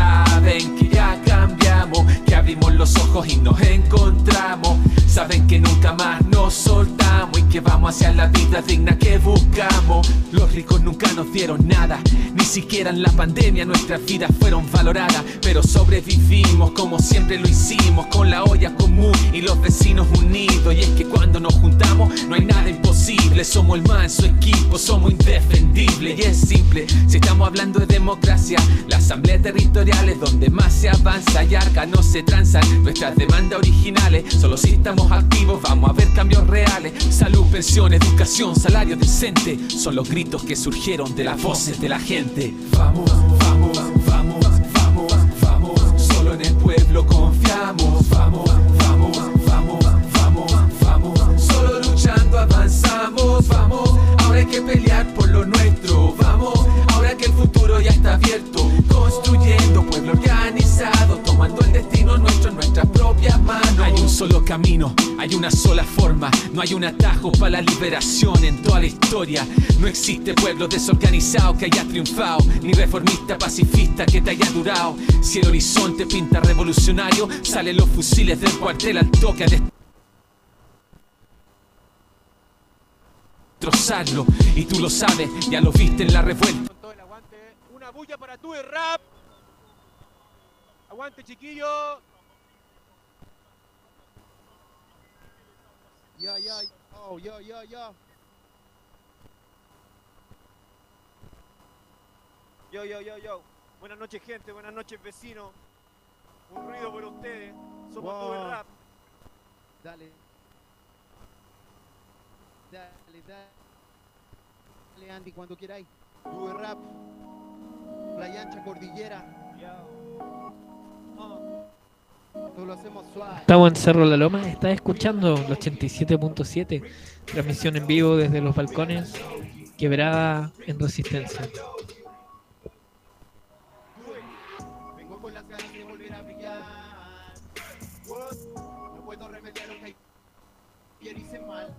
Saben que ya cambiamos, que abrimos los ojos y nos encontramos. Saben que nunca más nos soltamos y que vamos hacia la vida digna que buscamos. Los ricos nunca nos dieron nada, ni siquiera en la pandemia nuestras vidas fueron valoradas, pero sobrevivimos como siempre lo hicimos, con la olla común y los vecinos unidos. Y es que cuando nos juntamos no hay nada imposible, somos el más en su equipo, somos indefendibles. Y es simple, si estamos hablando de democracia, la asamblea territorial es donde más se avanza y arca no se transan nuestras demandas originales. Solo si estamos activos vamos a ver cambios reales. Salud, pensión, educación, salario decente, son los gritos que surgieron de las voces de la gente. Vamos, vamos, vamos, vamos, vamos, solo en el pueblo confiamos. Vamos, vamos, vamos, vamos, vamos, solo luchando avanzamos. Vamos, ahora hay que pelear por lo nuestro. Vamos, ahora que el futuro ya está abierto, construyendo pueblo organizado, tomando el destino nuestro en nuestras propias manos. Hay un solo camino, hay una sola forma, no hay un atajo para la liberación en toda la historia. No existe pueblo desorganizado que haya triunfado, ni reformista pacifista que te haya durado. Si el horizonte pinta revolucionario, salen los fusiles del cuartel al toque a destrozarlo. Y tú lo sabes, ya lo viste en la revuelta. Con todo el aguante, una bulla para tú y rap. Aguante, chiquillo. Ya, ya, oh, ya, ya, ya. Yo, yo, yo, yo. Buenas noches, gente. Buenas noches, vecinos. Un ruido por ustedes. Somos todo el rap. Dale. Dale, dale, Andy, cuando queráis. Due rap. Playa Ancha, Cordillera. Todo lo hacemos suave. Estamos en Cerro La Loma, estás escuchando el 87.7, transmisión en vivo desde los balcones, Quebrada en Resistencia. Vengo con las ganas de volver a brillar. No puedo remediar lo que ayer hice mal.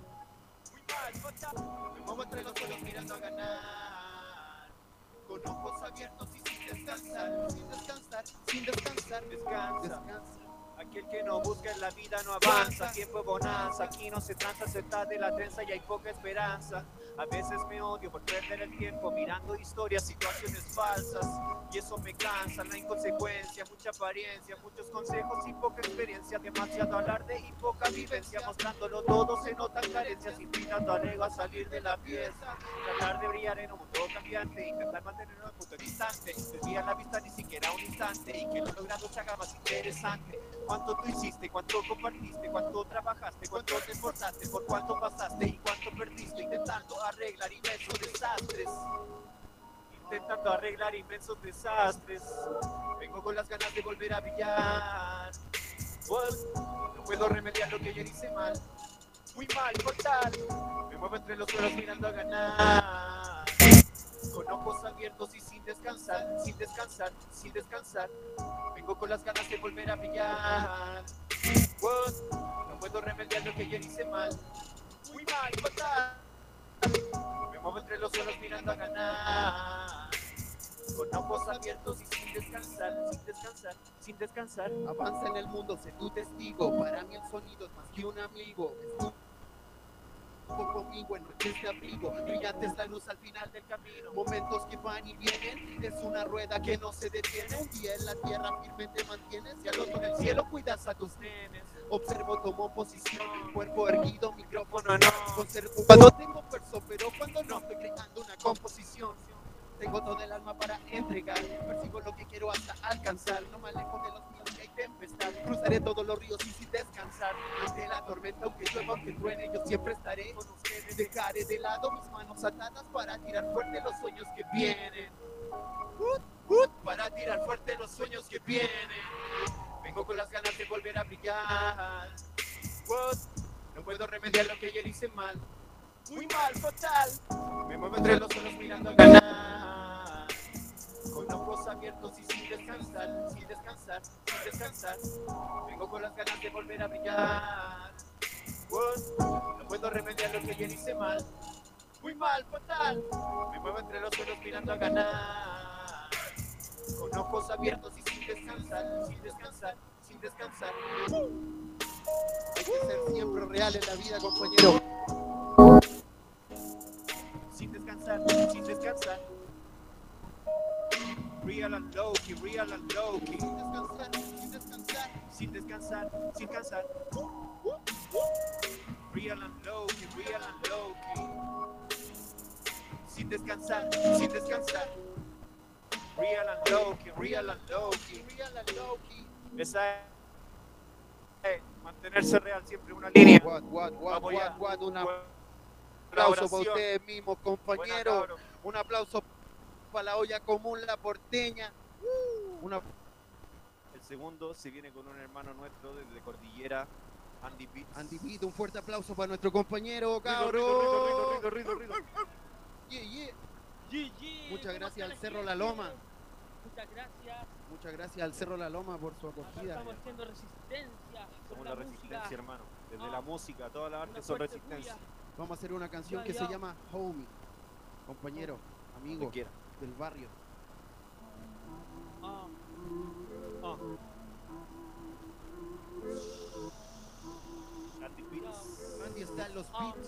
Me muevo entre los suelos mirando a ganar. Con ojos abiertos y sin descansar, sin descansar, sin descansar. Descansa. Aquel que no busca en la vida no avanza. Tiempo de bonanza, aquí no se tranza, se está de la trenza y hay poca esperanza. A veces me odio por perder el tiempo mirando historias, situaciones falsas. Y eso me cansa, la inconsecuencia, mucha apariencia, muchos consejos y poca experiencia. Demasiado alarde y poca vivencia, mostrándolo todo se notan carencias, invitando al ego a salir de la pieza. Tratar de brillar en un mundo cambiante, intentar mantenerlo en punto distante. Desviar la vista ni siquiera un instante y que lo logrado se haga más interesante. Cuánto tú hiciste, cuánto compartiste, cuánto trabajaste, cuánto te esforzaste, por cuánto pasaste y cuánto perdiste, intentando arreglar inmensos desastres. Intentando arreglar inmensos desastres. Vengo con las ganas de volver a brillar. No puedo remediar lo que ayer hice mal. Muy mal, fatal. Me muevo entre los suelos mirando a ganar. Con ojos abiertos y sin descansar, sin descansar, sin descansar. Vengo con las ganas de volver a brillar. No puedo remediar lo que ayer hice mal. Muy mal, fatal. Me muevo entre los suelos mirando a ganar. Con ojos abiertos y sin descansar, sin descansar, sin descansar. Avanza en el mundo, sé tu testigo. Para mí el sonido es más que un amigo. Conmigo en noches de abrigo, brillante es la luz al final del camino. Momentos que van y vienen, es una rueda que no se detiene. Un día en la tierra firme te mantienes y al otro en el cielo cuidas a tus nenes. Observo, tomo posición, cuerpo erguido, micrófono no. Conservo cuando tengo verso, pero cuando no estoy creando una composición. Tengo todo el alma para entregar, persigo lo que quiero hasta alcanzar. No me alejo de los míos que hay tempestad, cruzaré todos los ríos y sin descansar. Ante la tormenta, aunque llueva, aunque truene, yo siempre estaré con ustedes. Dejaré de lado mis manos atadas para tirar fuerte los sueños que vienen. Para tirar fuerte los sueños que vienen. Vengo con las ganas de volver a brillar. No puedo remediar lo que ayer hice mal. Muy mal, fatal. Me muevo entre los suelos mirando a ganar. Con ojos abiertos y sin descansar, sin descansar, sin descansar. Vengo con las ganas de volver a brillar. No puedo remediar lo que ayer hice mal. Muy mal, fatal. Me muevo entre los suelos mirando a ganar. Con ojos abiertos y sin descansar, sin descansar, sin descansar. Hay que ser siempre real en la vida, compañero. Sin descansar, sin descansar. Real and low key, real and low key. Sin descansar, sin descansar, sin descansar, sin cansar. Real and low key, real and low key. Sin descansar, sin descansar. Real and low key, real and low key, real and low key. Esa es mantenerse real, siempre una línea. Un aplauso para ustedes mismos, compañeros. Un aplauso para la olla común, la porteña. El segundo se viene con un hermano nuestro desde Cordillera, Andy Beats. Andy Beats, un fuerte aplauso para nuestro compañero, cabrón. Muchas gracias al Cerro La Loma. Muchas gracias. Muchas gracias al Cerro La Loma por su acogida. Estamos haciendo resistencia. Somos la resistencia, hermano. Desde la música, toda la arte son resistencia. Vamos a hacer una canción que se llama Homie. Compañero, amigo del barrio. Andy está en los beats.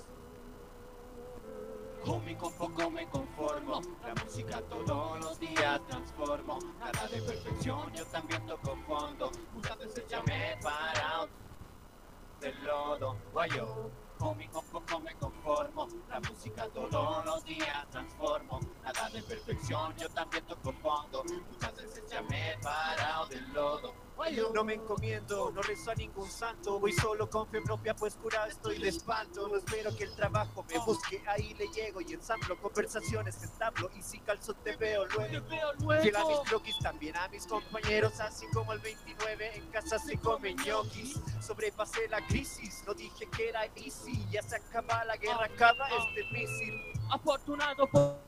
Homie, con poco me conformo. La música todos los días transformo. Nada de perfección, yo también toco fondo. Usando ese chamé para del lodo. Guayo, homie, con poco me conformo. La música todos los días transformo. nada de perfección, yo también toco fondo. Muchas veces ya me he parado del lodo. No me encomiendo, no rezo a ningún santo. Voy solo con fe propia, pues curado estoy de espanto. No espero que el trabajo me busque, ahí le llego y ensamblo conversaciones, entablo. Y si calzo te veo luego. Fiel a mis croquis, también a mis compañeros. Así como el 29 en casa se comen ñoquis. Sobrepasé la crisis, no dije que era easy. Ya se acaba la guerra, acaba este misil. Afortunado por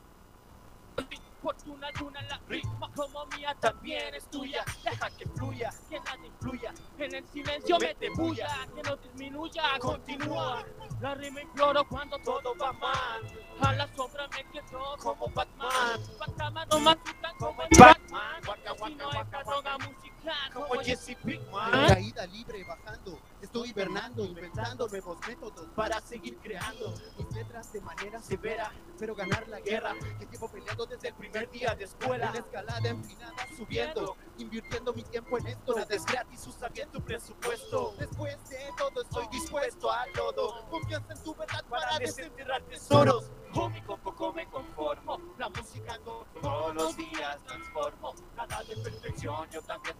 fortuna alguna, la ritmo como mía también es tuya. Deja que fluya, que nada influya. En el silencio mete bulla, que no disminuya, continúa. La rima imploro cuando todo va mal. A la sombra me quedo como Batman. Fantasma no me asustan como el Batman. Si no esta droga musical como Jesse Pinkman. Caída libre bajando, estoy hibernando, inventando nuevos métodos para seguir creando mis letras de manera severa, pero ganar la guerra que llevo peleando desde el primer día de escuela. En escalada empinada subiendo, invirtiendo mi tiempo en esto. Nada es gratis, usa bien tu presupuesto. Después de todo estoy dispuesto a todo. Confianza en tu verdad para desenterrar tesoros. Homie, con poco me conformo. La música todos los días transformo. Nada de perfección, yo también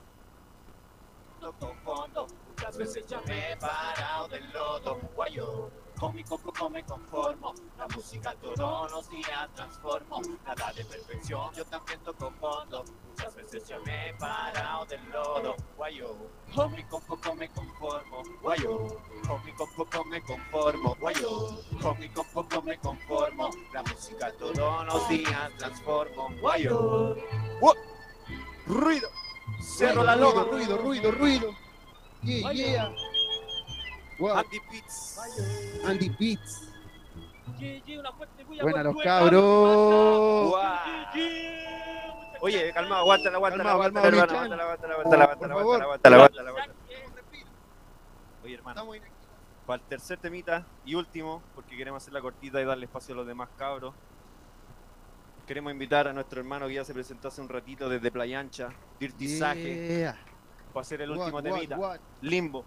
toco fondo. Muchas veces ya me he parado del lodo. Guayo, homie, con poco me conformo. La música todos los días transformo. Nada de perfección, yo también toco fondo. Muchas veces ya me he parado del lodo. Guayo, homie, con poco me conformo. Guayo, homie, con poco me conformo. Guayo, homie, con poco me conformo. La música todos los días transformo. Guayo, ruido. Cerro la Loma. Ruido. Yeah, yeah. Wow. Andy Beats. Andy Beats. Una fuerte bulla. Buena los cabros. Oye, calmado, aguanta. Oye, hermano, para el tercer temita y último, porque queremos hacer la cortita y darle espacio a los demás cabros, queremos invitar a nuestro hermano que ya se presentó hace un ratito desde Playa Ancha, Dirty Sage, para hacer el último temita. Limbo.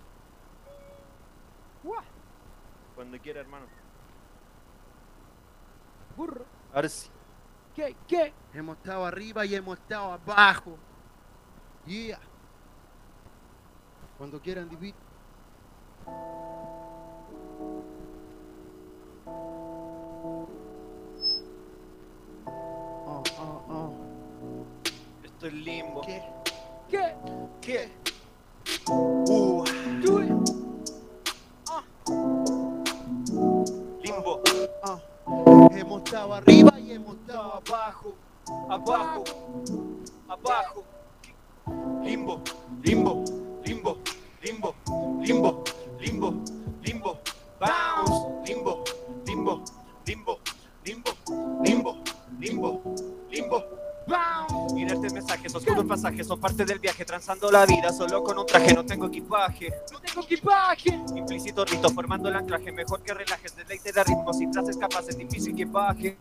Cuando quiera, hermano. Burro. Ahora sí. ¿Qué? Hemos estado arriba y hemos estado abajo. Yeah. Cuando quieran, David. Esto es Limbo. ¿Qué? Limbo. Hemos estado arriba y hemos estado abajo. Limbo. Bounce. Limbo. Bounce. Mirarte el mensaje, oscuros pasajes, son parte del viaje, transando la vida solo con un traje, no tengo equipaje. Implícito rito, formando el anclaje, mejor que relajes, deleite de ritmos y frases capaces, difícil que baje.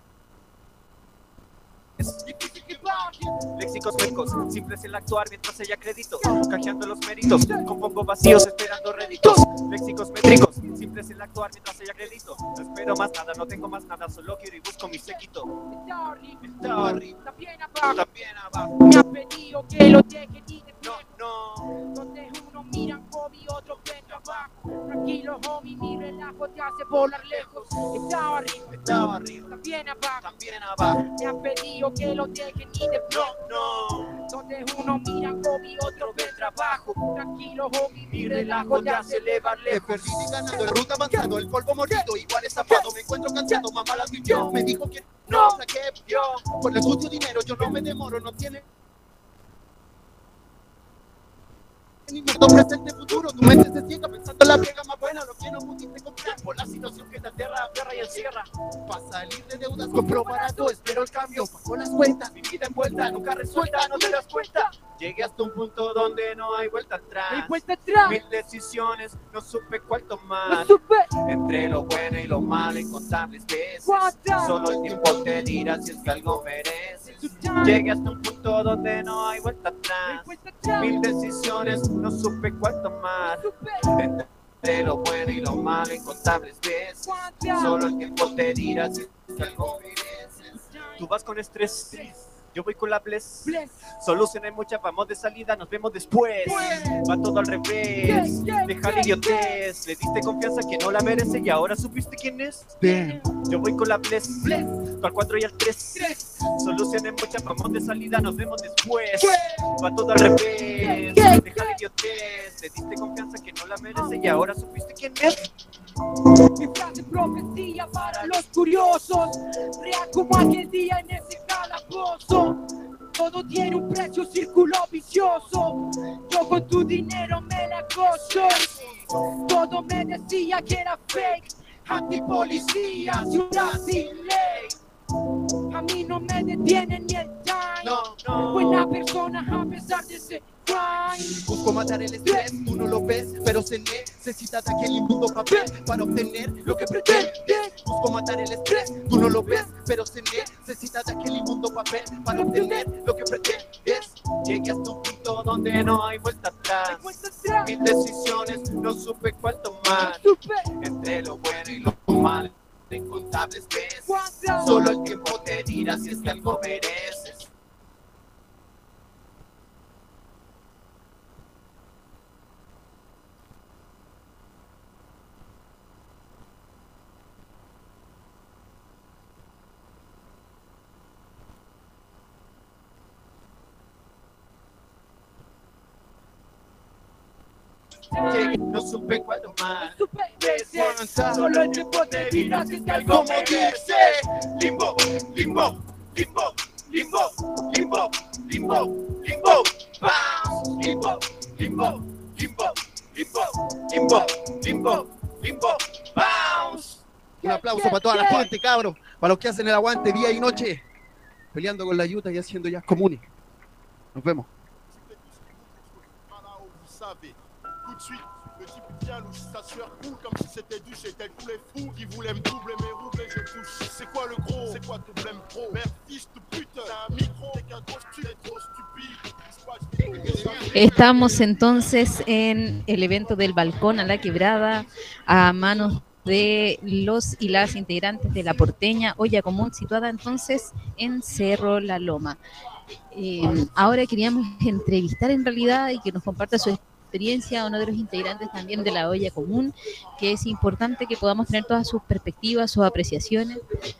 Léxicos huecos, simples el actuar mientras ella acredito, canjeando los méritos, compongo vacíos esperando réditos. Léxicos métricos, simples el actuar mientras ella acredito. No espero más nada, no tengo más nada, solo quiero y busco mi séquito. Está arriba, también abajo. Me han pedido que lo dejen y no. Donde uno mira hobby, otro ve trabajo. Tranquilo, homie, mi relajo te hace volar lejos. Estaba arriba, también abajo. Me han pedido que lo dejen y no. Donde uno mira hobby, otro ve trabajo. Tranquilo, homie, mi relajo te hace elevar lejos. Perdí ganando en ruta avanzando, el polvo mordido, igual es zafado. Me encuentro cansado, mamá la vivió. Me dijo que no saqué yo. Por el sucio dinero yo no me demoro, no tiene ni muerto, presente, futuro. Tu mente se ciega pensando la pega más buena. Lo que no pudiste comprar por la situación que te aterra, aferra y encierra. Para salir de deudas compro barato, espero el cambio, pago las cuentas. Mi vida envuelta, nunca resuelta, no te das cuenta. Llegué hasta un punto donde no hay vuelta atrás. Mil decisiones, no supe cuál tomar. Entre lo bueno y lo malo, incontables veces. Solo el tiempo te dirá si es que algo mereces. Llegué hasta un punto donde no hay vuelta atrás. Mil decisiones, no supe cuál tomar. Entre lo bueno y lo malo, incontables veces. Solo el tiempo te dirá si es que algo mereces. Tú vas con estrés, yo voy con la bless. Soluciones muchas, vamos de salida, nos vemos después. Va todo al revés, deja la idiotez. Le diste confianza que no la merece y ahora supiste quién es. Yo voy con la bless, tú al 4 y al 3. Soluciones muchas, vamos de salida, nos vemos después. Va todo al revés, deja la idiotez. Le diste confianza que no la merece y ahora supiste quién es. Mi frase profecía para los curiosos, real como aquel día en ese calabozo. Todo tiene un precio, círculo vicioso. Yo con tu dinero me la gozo. Todo me decía que era fake. Antipolicía, ciudad sin ley. A mí no me detiene ni el time. Buena persona a pesar de ese crime. Busco matar el estrés, tú no lo ves, pero se necesita de aquel inmundo papel para obtener lo que pretendes. Busco matar el estrés, tú no lo ves, pero se necesita de aquel inmundo papel para obtener lo que pretendes. Llegué hasta un punto donde no hay vuelta atrás. Mis decisiones no supe cuál tomar. Entre lo bueno y lo malo, incontables veces. Solo el tiempo te dirá si es que algo mereces. No supe cuál tomar. Solo el tiempo te dirá si es que algo Como dice, limbo, limbo, limbo, limbo, limbo, limbo, limbo, bounce, limbo, limbo, limbo, limbo, limbo, limbo, limbo, bounce. Un aplauso para toda la gente, cabros, para los que hacen el aguante día y noche, peleando con la yuta y haciendo jazz comunes. Nos vemos. Tout de suite, le type vient, louche, ça se roule comme si c'était douche. Et tel tous les fous qui voulaient me doubler mes roubles et je touche. C'est quoi le gros? C'est quoi ton blême pro? Merde, fils de pute, t'as un micro, t'es qu'un gros stupide, trop stupide. Estamos entonces en el evento del Balcón a la Quebrada a manos de los y las integrantes de La Porteña, olla común, situada entonces en Cerro La Loma. Ahora queríamos entrevistar en realidad y que nos comparta su experiencia a uno de los integrantes también de la olla común, que es importante que podamos tener todas sus perspectivas, sus apreciaciones.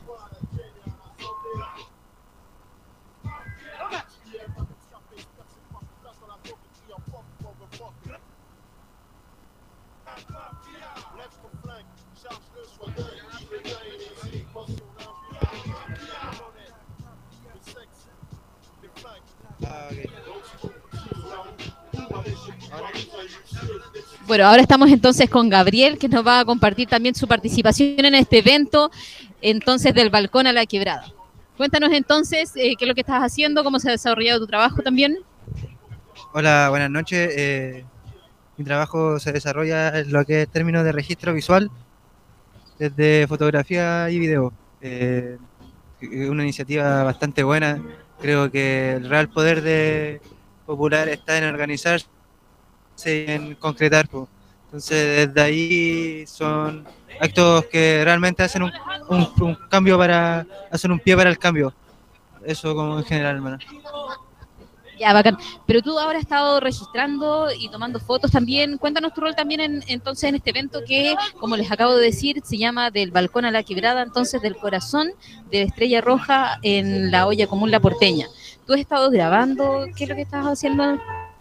Bueno, ahora estamos entonces con Gabriel, que nos va a compartir también su participación en este evento, entonces del Balcón a la Quebrada. Cuéntanos entonces qué es lo que estás haciendo, cómo se ha desarrollado tu trabajo también. Hola, buenas noches. Mi trabajo se desarrolla en lo que es términos de registro visual, desde fotografía y video. Una iniciativa bastante buena. Creo que el real poder de popular está en organizarse y en concretar. Entonces, desde ahí son actos que realmente hacen un cambio hacen un pie para el cambio. Eso como en general, hermano. Ya, bacán. Pero tú ahora has estado registrando y tomando fotos también. Cuéntanos tu rol también entonces en este evento que, como les acabo de decir, se llama Del Balcón a la Quebrada, entonces del corazón de la Estrella Roja en la olla común La Porteña. ¿Tú has estado grabando? ¿Qué es lo que estás haciendo?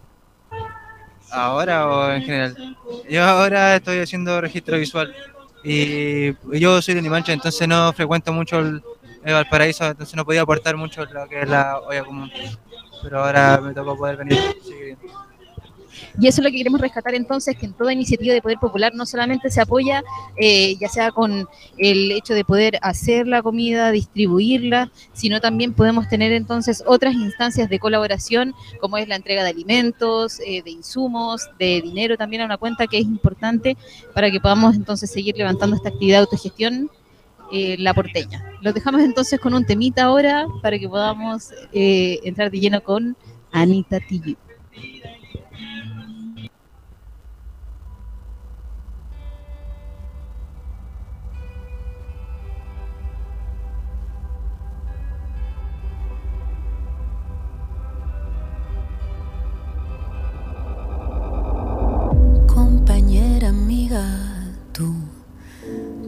¿Ahora o en general? Yo ahora estoy haciendo registro visual y yo soy de Limancha, entonces no frecuento mucho el Valparaíso, entonces no podía aportar mucho lo que es la olla común. Pero ahora me tocó poder venir. Y eso es lo que queremos rescatar entonces, que en toda iniciativa de poder popular no solamente se apoya, ya sea con el hecho de poder hacer la comida, distribuirla, sino también podemos tener entonces otras instancias de colaboración, como es la entrega de alimentos, de insumos, de dinero también a una cuenta que es importante para que podamos entonces seguir levantando esta actividad de autogestión, La Porteña. Los dejamos entonces con un temita ahora para que podamos entrar de lleno con Anita Tijoux.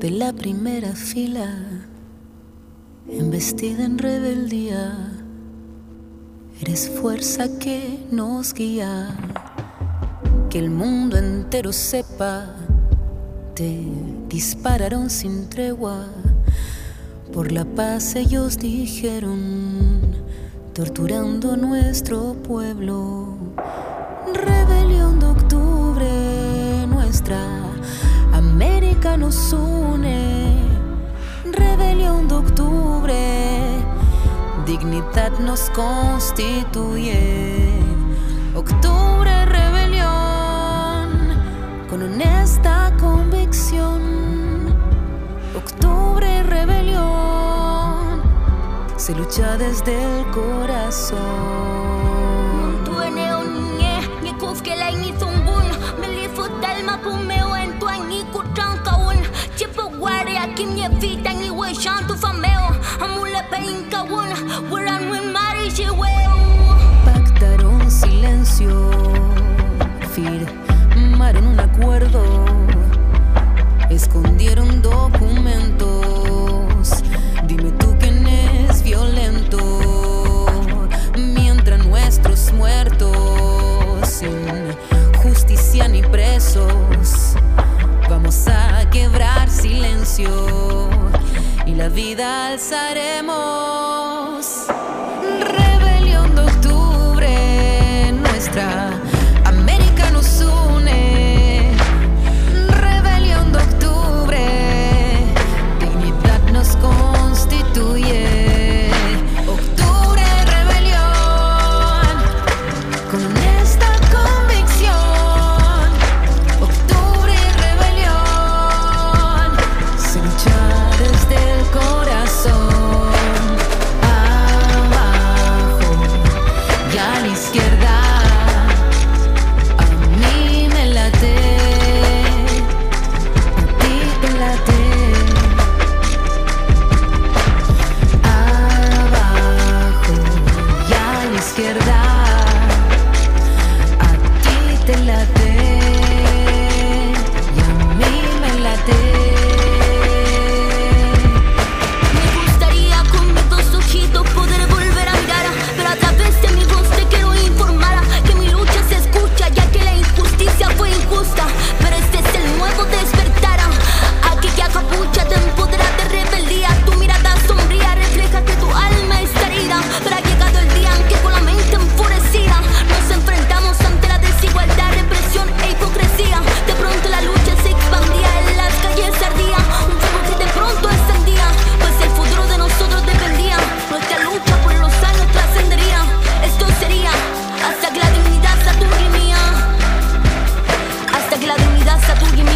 de la primera fila, embestida en rebeldía. Eres fuerza que nos guía, que el mundo entero sepa. Te dispararon sin tregua, por la paz ellos dijeron, torturando nuestro pueblo. Rebelión de octubre, nuestra América nos une. Rebelión de octubre, dignidad nos constituye. Octubre, rebelión, con honesta convicción. Octubre, rebelión, se lucha desde el corazón. Pactaron silencio, firmaron un acuerdo, escondieron documentos. Dime tú quién es violento, mientras nuestros muertos sin justicia ni presos. Vamos a quebrar silencio y la vida alzaremos. Rebelión de octubre, nuestra América nos une. Rebelión de octubre, dignidad nos constituye. Octubre, rebelión, con honesta convicción. Octubre, rebelión, se lucha desde el corazón. Abajo y a la izquierda, a mí me late, a ti te late. Abajo y a la izquierda, a ti te late y a mí me late. Me gustaría con mis dos ojitos poder volver a mirar, pero a través de mi voz te quiero informar que mi lucha se escucha, ya que la injusticia fue injusta. Pero este es el nuevo despertar, aquella capucha te empodera de rebeldía. Tu mirada sombría refleja que tu alma está herida, pero ha llegado el día en que con la mente enfurecida nos enfrentamos ante la desigualdad, represión e hipocresía. De pronto la lucha se expandía, en las calles ardía un fuego que de pronto encendía, pues el futuro de nosotros dependía. Nuestra lucha por los años trascendería. Esto sería hasta que la dignidad sea tuya y mía, hasta que la dignidad sea tuya y mía.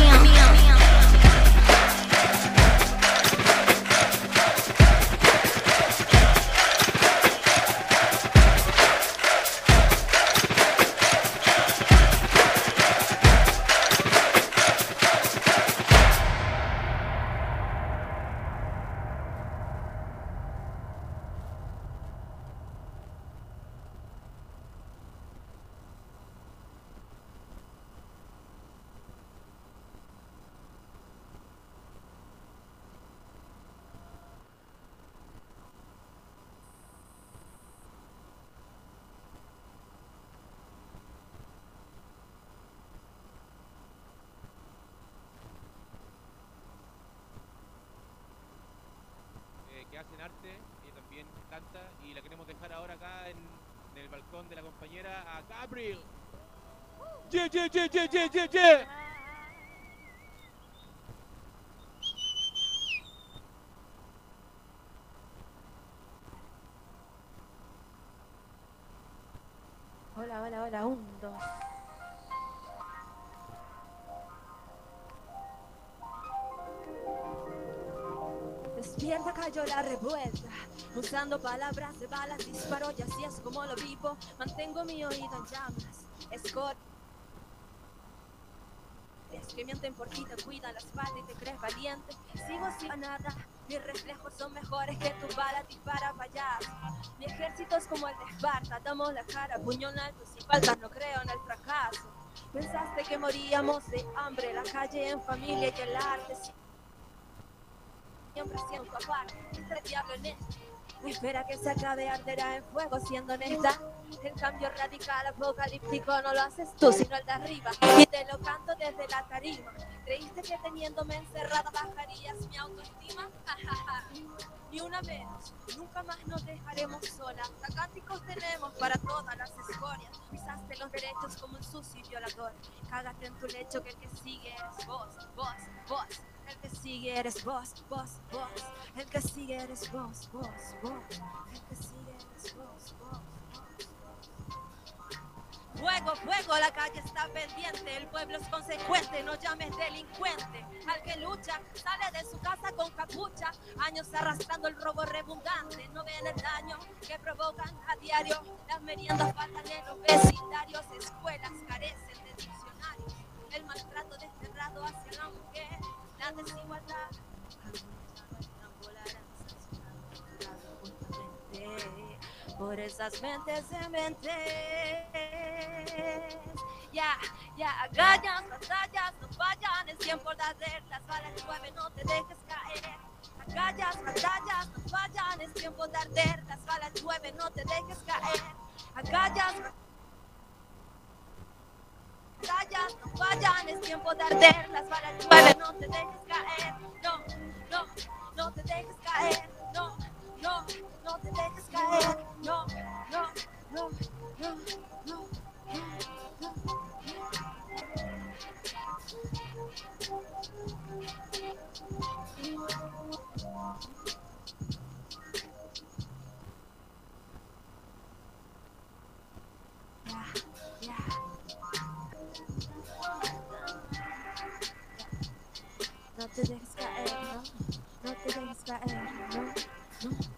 Que hacen arte, ella también canta y la queremos dejar ahora acá en el balcón de la compañera a Gabriel. Yeah, yeah, yeah, yeah, yeah, yeah, yeah. Hola, hola, hola, 1, 2. Despierta, cayó la revuelta, usando palabras de balas, disparo y así es como lo vivo. Mantengo mi oído en llamas, escoria. Que mienten por ti, te cuidan la espalda y te crees valiente. Sigo sin nada, mis reflejos son mejores que tu bala, dispara payaso. Mi ejército es como el de Esparta, damos la cara, puño en alto, sin faltas, no creo en el fracaso. Pensaste que moríamos de hambre, la calle en familia y el arte. siempre siendo tu aparte. Este diablo en esto. Espera que se acabe, arderá en fuego siendo honesta. El cambio radical apocalíptico no lo haces tú, sino el de arriba. Y te lo canto desde la tarima. ¿Creíste que teniéndome encerrada bajarías mi autoestima? Ni una menos, nunca más nos dejaremos solas. Cánticos tenemos para todas las escorias. Pisaste los derechos como un sucio y violador. Cágate en tu lecho que el que sigue eres vos, vos, vos. El que sigue eres vos, vos, vos. El que sigue eres vos, vos, vos. El que sigue eres vos, vos. Fuego, fuego, la calle está pendiente, el pueblo es consecuente, no llames delincuente. Al que lucha, sale de su casa con capucha, años arrastrando el robo redundante. No ven el daño que provocan a diario, las meriendas faltan en los vecindarios, escuelas carecen de diccionarios, el maltrato desterrado hacia la mujer, la desigualdad. Por esas mentes en mentes. Ya, agallas, batallas, no fallan, es tiempo de arder, las balas llueven, no te dejes caer. Agallas, batallas, no fallan, es tiempo de arder, las balas llueven, no te dejes caer. Agallas, batallas, no fallan, es tiempo de arder, las balas llueven, no te dejes caer. No, no, no te dejes caer, no. No, no te dejes caer. No, no, no, no, no, no te dejes caer, no, no te dejes caer, no.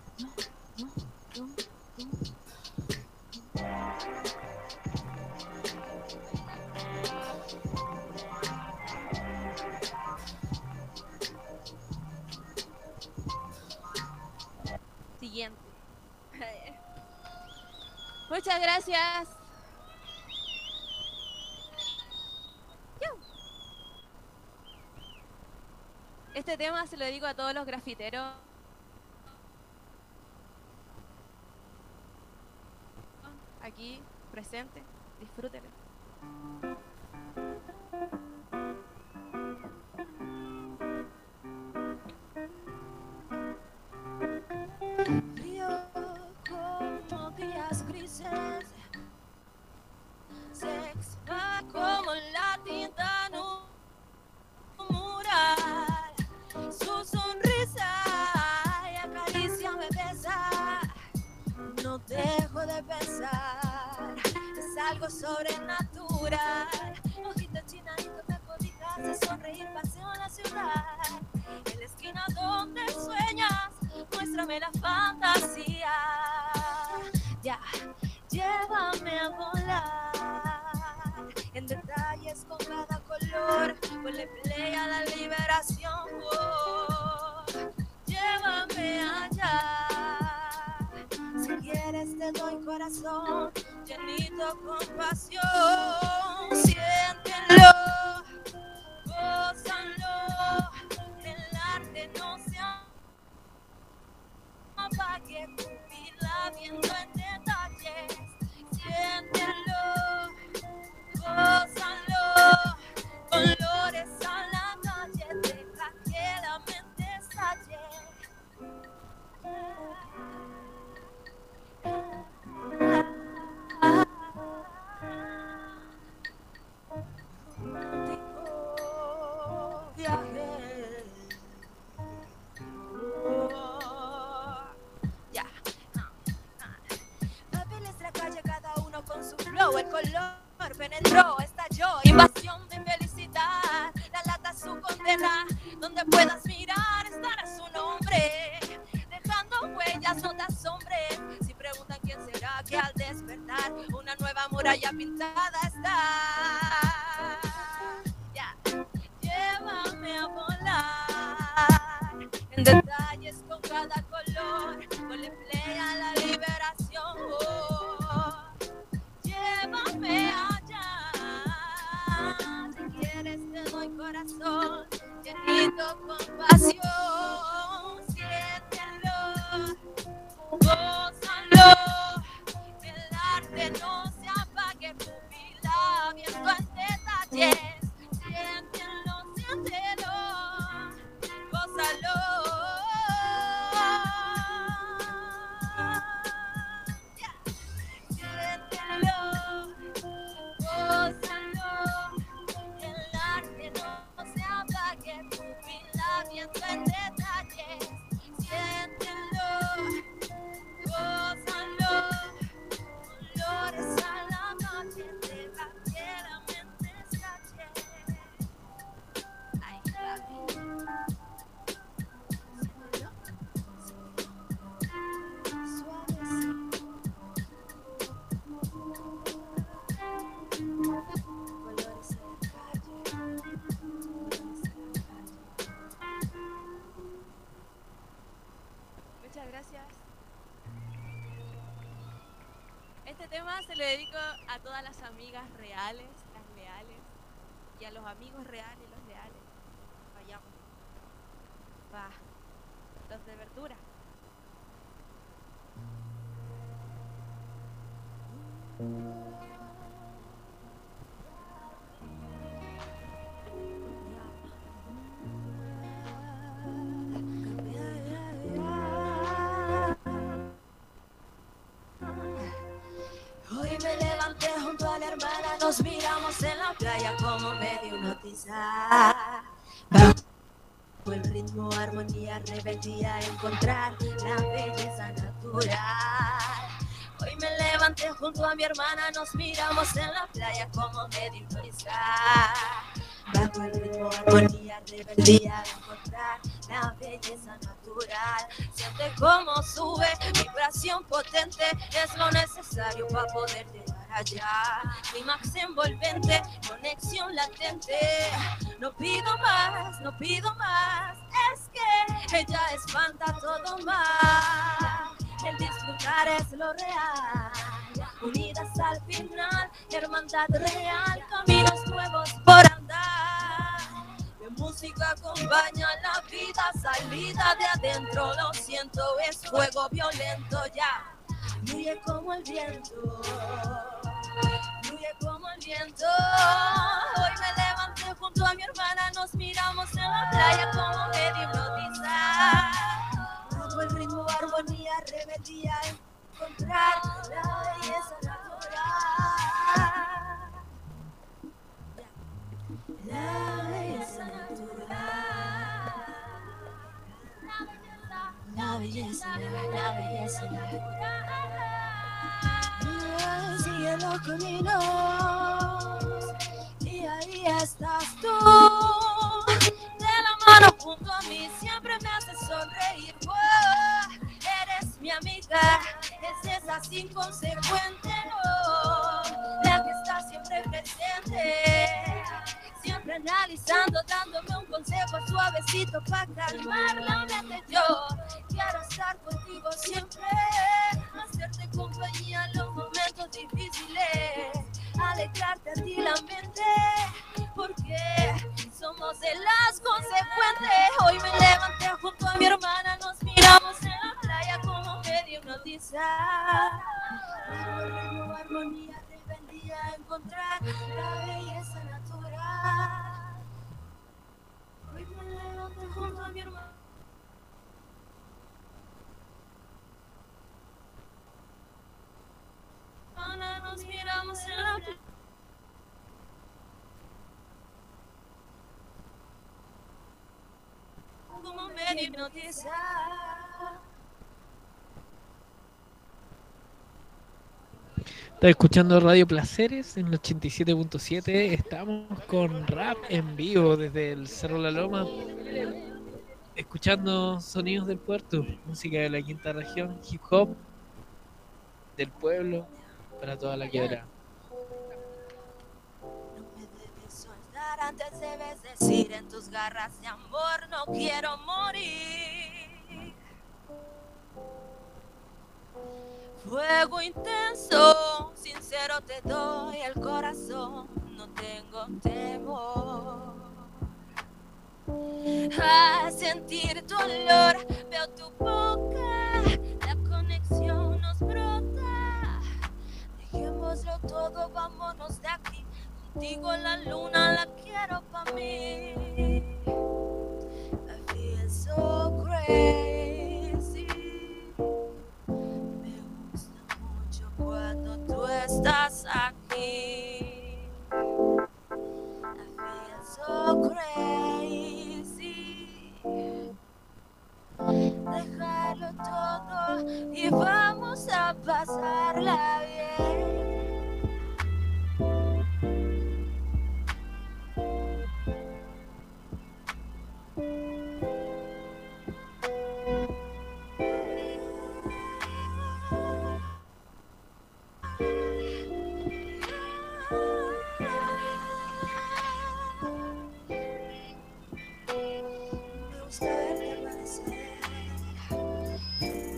Siguiente. Muchas gracias. Este tema se lo dedico a todos los grafiteros. Aquí presente, disfrútenlo. Río como días grises, se expande como la tinta en un mural. Su sonrisa y acaricia me besa. No dejo de pensar, es algo sobrenatural. Ojito chinadito me cobijas de sonreír, paseo en la ciudad. En la esquina donde sueñas, muéstrame la fantasía. Ya, llévame a volar en detalles con cada color. Ponle play a la liberación. Oh, llévame allá. Si quieres te doy corazón, llenito con pasión. Siéntelo, gózalo. El arte no se apague, cumplirla viendo en detalles. Siéntelo, gózalo. Colores a la calle, deja que la mente estalle. Papeles de la calle, cada uno con su flow. El color penetró, estalló, invasión de felicidad. La lata su condena, donde puedas mirar estará su nombre, dejando huellas, no te asombres. Si preguntan quién será que al despertar una nueva muralla pintada está. Ya, llévame a volar en detalles con cada color. Ponle play a la liberación. Oh, llévame allá. Si quieres te doy corazón, llenito con pasión. Muchas gracias. Este tema se lo dedico a todas las amigas reales, las leales, y a los amigos reales, los leales. Vayamos. Va. Los de verdura. Hoy me levanté junto a la hermana, nos miramos en la playa como medio hipnotizar. Bajo el ritmo, armonía, rebeldía, encontrar la belleza natural. Hoy me levanté junto a mi hermana, nos miramos en la playa como medio hipnotizar. Bajo el ritmo, armonía, rebeldía, encontrar la belleza natural. Siente cómo sube, vibración potente, es lo necesario para poder llegar allá. Clímax envolvente, conexión latente. No pido más, no pido más, es que ella espanta todo más. El disfrutar es lo real, unidas al final, hermandad real, caminos nuevos por andar. La música acompaña la vida, salida de adentro, lo siento, es fuego violento ya. Fluye como el viento, fluye como el viento. Hoy me levanté junto a mi hermana, nos miramos en la playa como medio hipnotizar. Bajo el ritmo, armonía, rebeldía, encontrar la belleza natural. La belleza natural. La belleza, la belleza natural. Sigue los caminos y ahí estás tú. De la mano junto a mí siempre me haces sonreír. Oh, eres mi amiga, es esa inconsecuente, oh, la que está siempre presente. Siempre analizando, dándome un consejo suavecito para calmar la mente. Yo quiero estar contigo siempre, hacerte compañía en los momentos difíciles, alegrarte a ti la mente, porque somos de las consecuentes. Hoy me levanté junto a mi hermana, nos miramos en la playa como medio hipnotizar. Armonía, rebeldía, encontrar la belleza natural. Hoy me levanté junto a mi hermana. Nos miramos en la playa. Como medio hipnotizar. Está escuchando Radio Placeres en el 87.7. Estamos con rap en vivo desde el Cerro La Loma, escuchando sonidos del puerto, música de la quinta región, hip hop del pueblo para toda la quebrada. Antes debes decir en tus garras de amor no quiero morir. Fuego intenso, sincero te doy el corazón, no tengo temor. A sentir tu olor, veo tu boca, la conexión nos brota. Dejémoslo todo, vámonos de aquí. Contigo la luna la quiero pa' mí. I feel so crazy. Me gusta mucho cuando tú estás aquí. I feel so crazy. Dejarlo todo y vamos a pasarla bien. Me gusta verte amanecer.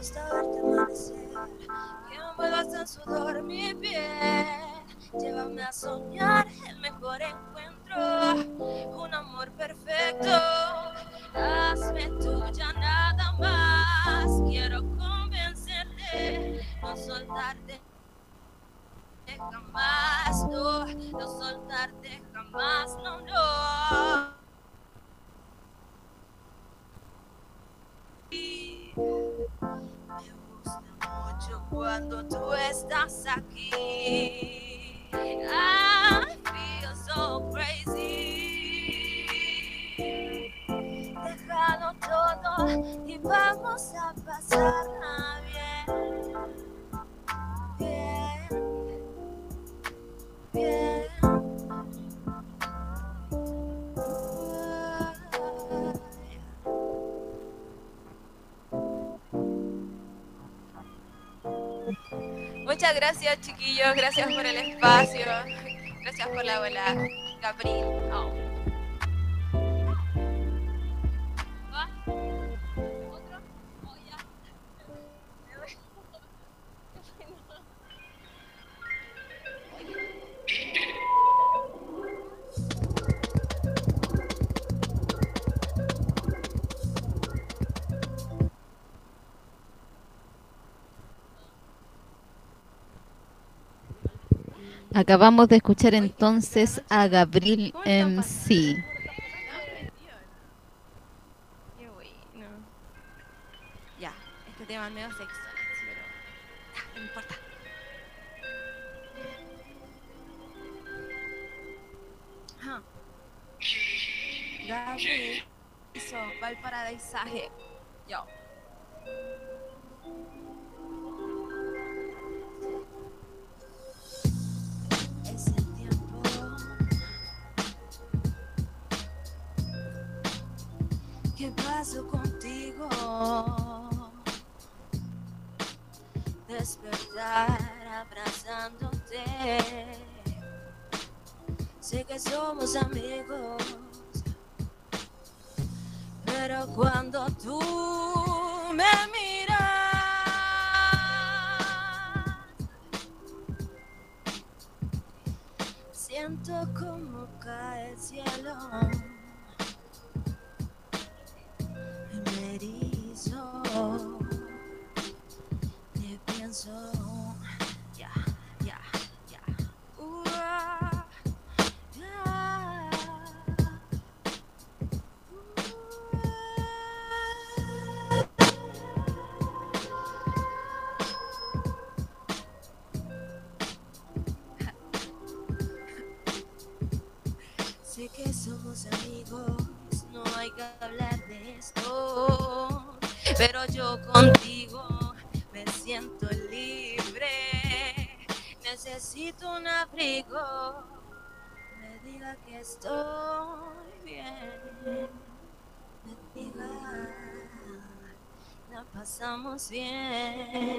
gusta verte amanecer, que envuelvas en sudor mi piel. Llévame a soñar el mejor encuentro, un amor perfecto. Hazme tuya nada más. Quiero convencerte, no soltarte jamás, no, no soltarte jamás, no, no. Me gusta mucho cuando tú estás aquí. I feel so crazy. Déjalo todo y vamos a pasarla bien. Bien, bien. Muchas gracias, chiquillos, gracias por el espacio, gracias por la bola, Gabriel. Oh. ¿Va? ¿Otro? Oh, ya. Acabamos de escuchar entonces a Gabriel MC. Qué bueno. Ya, este tema es medio sexual, pero no importa. Ajá. Gabriel hizo Valparadaisaje. Yo. Es el tiempo. ¿Qué pasó contigo? Despertar abrazándote. Sé que somos amigos, pero cuando tú me miras, siento como cae el cielo. Me erizo, te pienso, ya, ya, ya. Sé que somos amigos, no hay que hablar de esto, pero yo contigo me siento libre. Necesito un abrigo, me diga que estoy bien, me diga, la pasamos bien.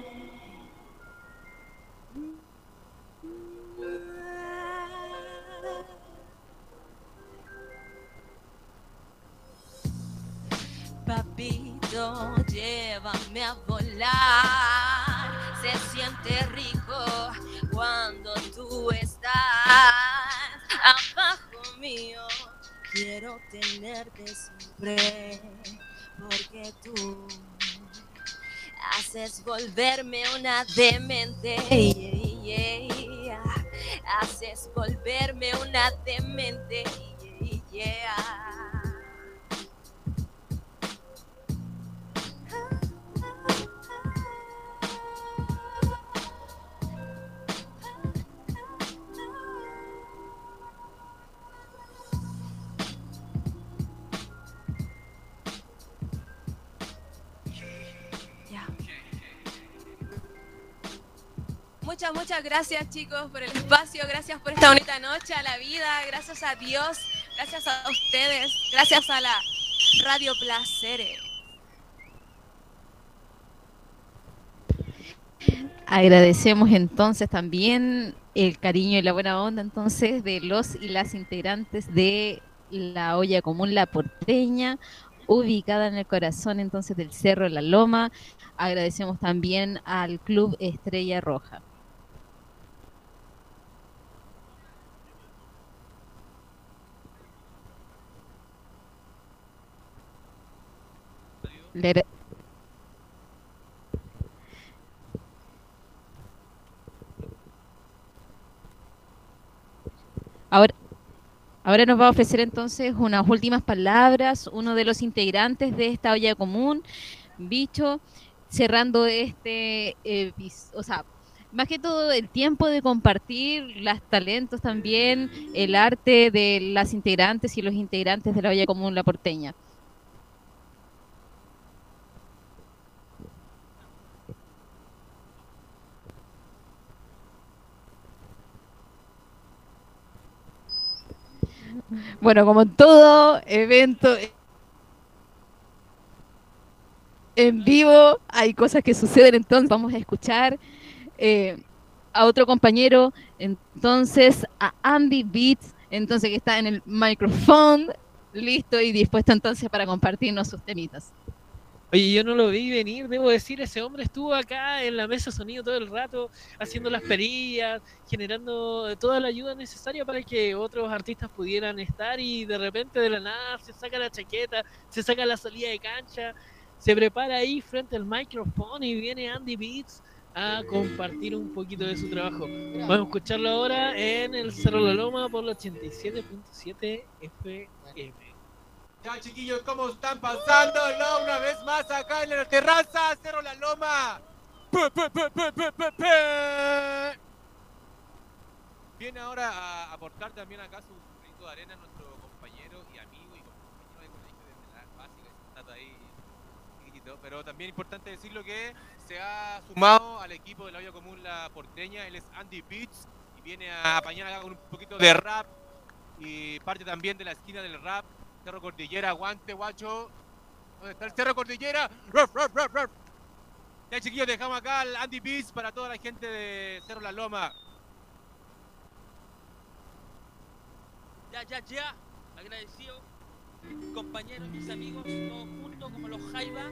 Papito, llévame a volar. Se siente rico cuando tú estás abajo mío. Quiero tenerte siempre, porque tú haces volverme una demente. Haces volverme una demente. Muchas gracias, chicos, por el espacio, gracias por esta bonita noche, a la vida, gracias a Dios, gracias a ustedes, gracias a la Radio Placeres. Agradecemos entonces también el cariño y la buena onda entonces de los y las integrantes de la olla común La Porteña, ubicada en el corazón entonces del Cerro La Loma. Agradecemos también al Club Estrella Roja. Ahora nos va a ofrecer entonces unas últimas palabras uno de los integrantes de esta olla común, Bicho, cerrando más que todo el tiempo de compartir los talentos también, el arte de las integrantes y los integrantes de la olla común La Porteña. Bueno, como todo evento en vivo, hay cosas que suceden, entonces vamos a escuchar a otro compañero, entonces a Andy Beats, entonces que está en el micrófono, listo y dispuesto entonces para compartirnos sus temitas. Oye, yo no lo vi venir, debo decir, ese hombre estuvo acá en la mesa de sonido todo el rato, haciendo las perillas, generando toda la ayuda necesaria para que otros artistas pudieran estar, y de repente de la nada se saca la chaqueta, se saca la salida de cancha, se prepara ahí frente al micrófono y viene Andy Beats a compartir un poquito de su trabajo. Vamos a escucharlo ahora en el Cerro La Loma por la 87.7 FM. Ya, chiquillos, ¿cómo están pasando? No, una vez más acá en la terraza, Cerro La Loma. Viene ahora a aportar también acá su granito de arena nuestro compañero y amigo y compañero de colegio desde la básica, está ahí chiquitito, pero también importante decirlo que se ha sumado al equipo de la olla común La Porteña. Él es Andy Beats y viene a apañar acá con un poquito de rap y parte también de la esquina del rap. Cerro Cordillera, aguante, guacho. ¿Dónde está el Cerro Cordillera? ¡Ruf, ruf, ruf, ruf! Ya, chiquillos, dejamos acá al Andy Beats para toda la gente de Cerro La Loma. Ya. Agradecido. Compañeros, mis amigos, todos juntos como los Jaiba.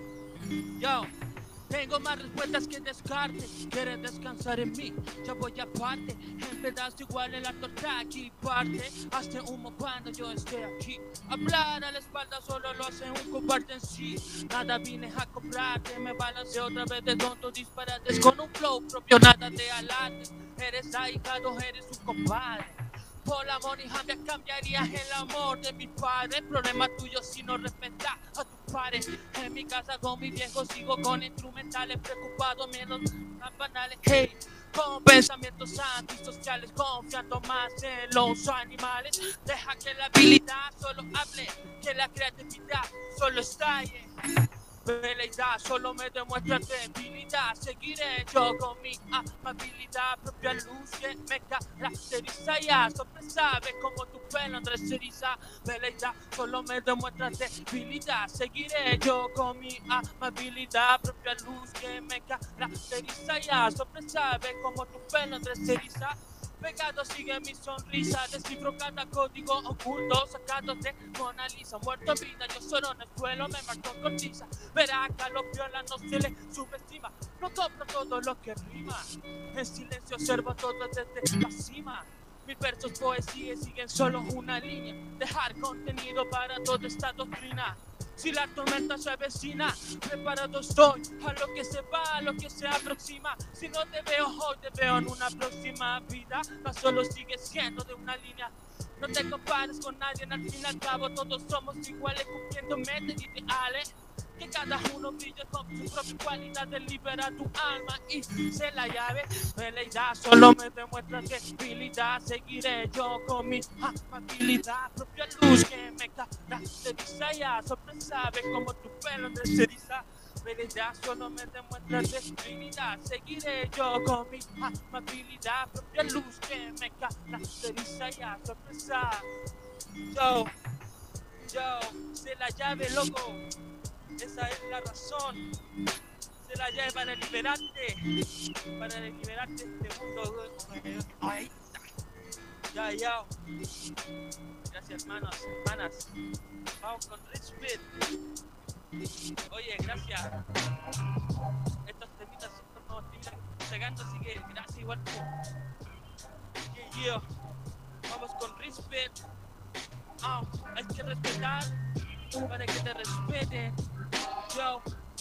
Yo. Tengo más respuestas que descarte. Quieres descansar en mí, ya voy aparte. En pedazo igual en la torta aquí parte. Hazte humo cuando yo esté aquí. Hablar a la espalda solo lo hace un cobarde en sí. Nada vine a comprarte. Me balanceo otra vez de tonto disparates. Con un flow propio, nada de alarde. Eres ahijado, eres un compadre. Por la money cambiarías el amor de mis padres. Problema tuyo si no respetas a tus padres. En mi casa con mi viejo sigo con instrumentales. Preocupado menos tan banales. Hey, con pensamientos antisociales, confiando más en los animales. Deja que la habilidad solo hable, que la creatividad solo estalle. Veleidad solo me demuestra debilidad. Seguiré yo con mi amabilidad, propia luz que me caracteriza. Ya sorpresa, ves como tu pelo ceriza. Veleidad solo me demuestra debilidad. Seguiré yo con mi amabilidad, propia luz que me caracteriza. Ya sorpresa, ves como tu pelo ceriza. Pegado sigue mi sonrisa, descifro cada código oculto sacado de Mona Lisa. Muerto en vida, yo solo en el suelo me marco con tiza. Verá que a los violas no se le subestima. No compro todo lo que rima, en silencio observo todo desde la cima. Mis versos poesía siguen solo una línea. Dejar contenido para toda esta doctrina. Si la tormenta se avecina, preparado estoy a lo que se va, a lo que se aproxima. Si no te veo hoy, te veo en una próxima vida. No solo sigue siendo de una línea. No te compares con nadie, al fin y al cabo todos somos iguales, cumpliendo metas ideales. Que cada uno brille con su propia cualidad, de libera tu alma y se la llave. Veleidad solo me demuestra debilidad. Seguiré yo con mi amabilidad, propia luz que me caracteriza. Ya sorpresa, ve como tu pelo de ceriza. Veleidad solo me demuestra debilidad. Seguiré yo con mi amabilidad, propia luz que me caracteriza. Ya sorpresa. Yo, se la llave, loco. Esa es la razón. Se la llave para liberarte de este mundo. Ay. Ya. Gracias, hermanos, hermanas. Vamos con Respect. Oye, gracias. Estos temitas son como estoy sacando, así que gracias igual tú. Vamos con Respect. Hay que respetar para que te respeten. Yo.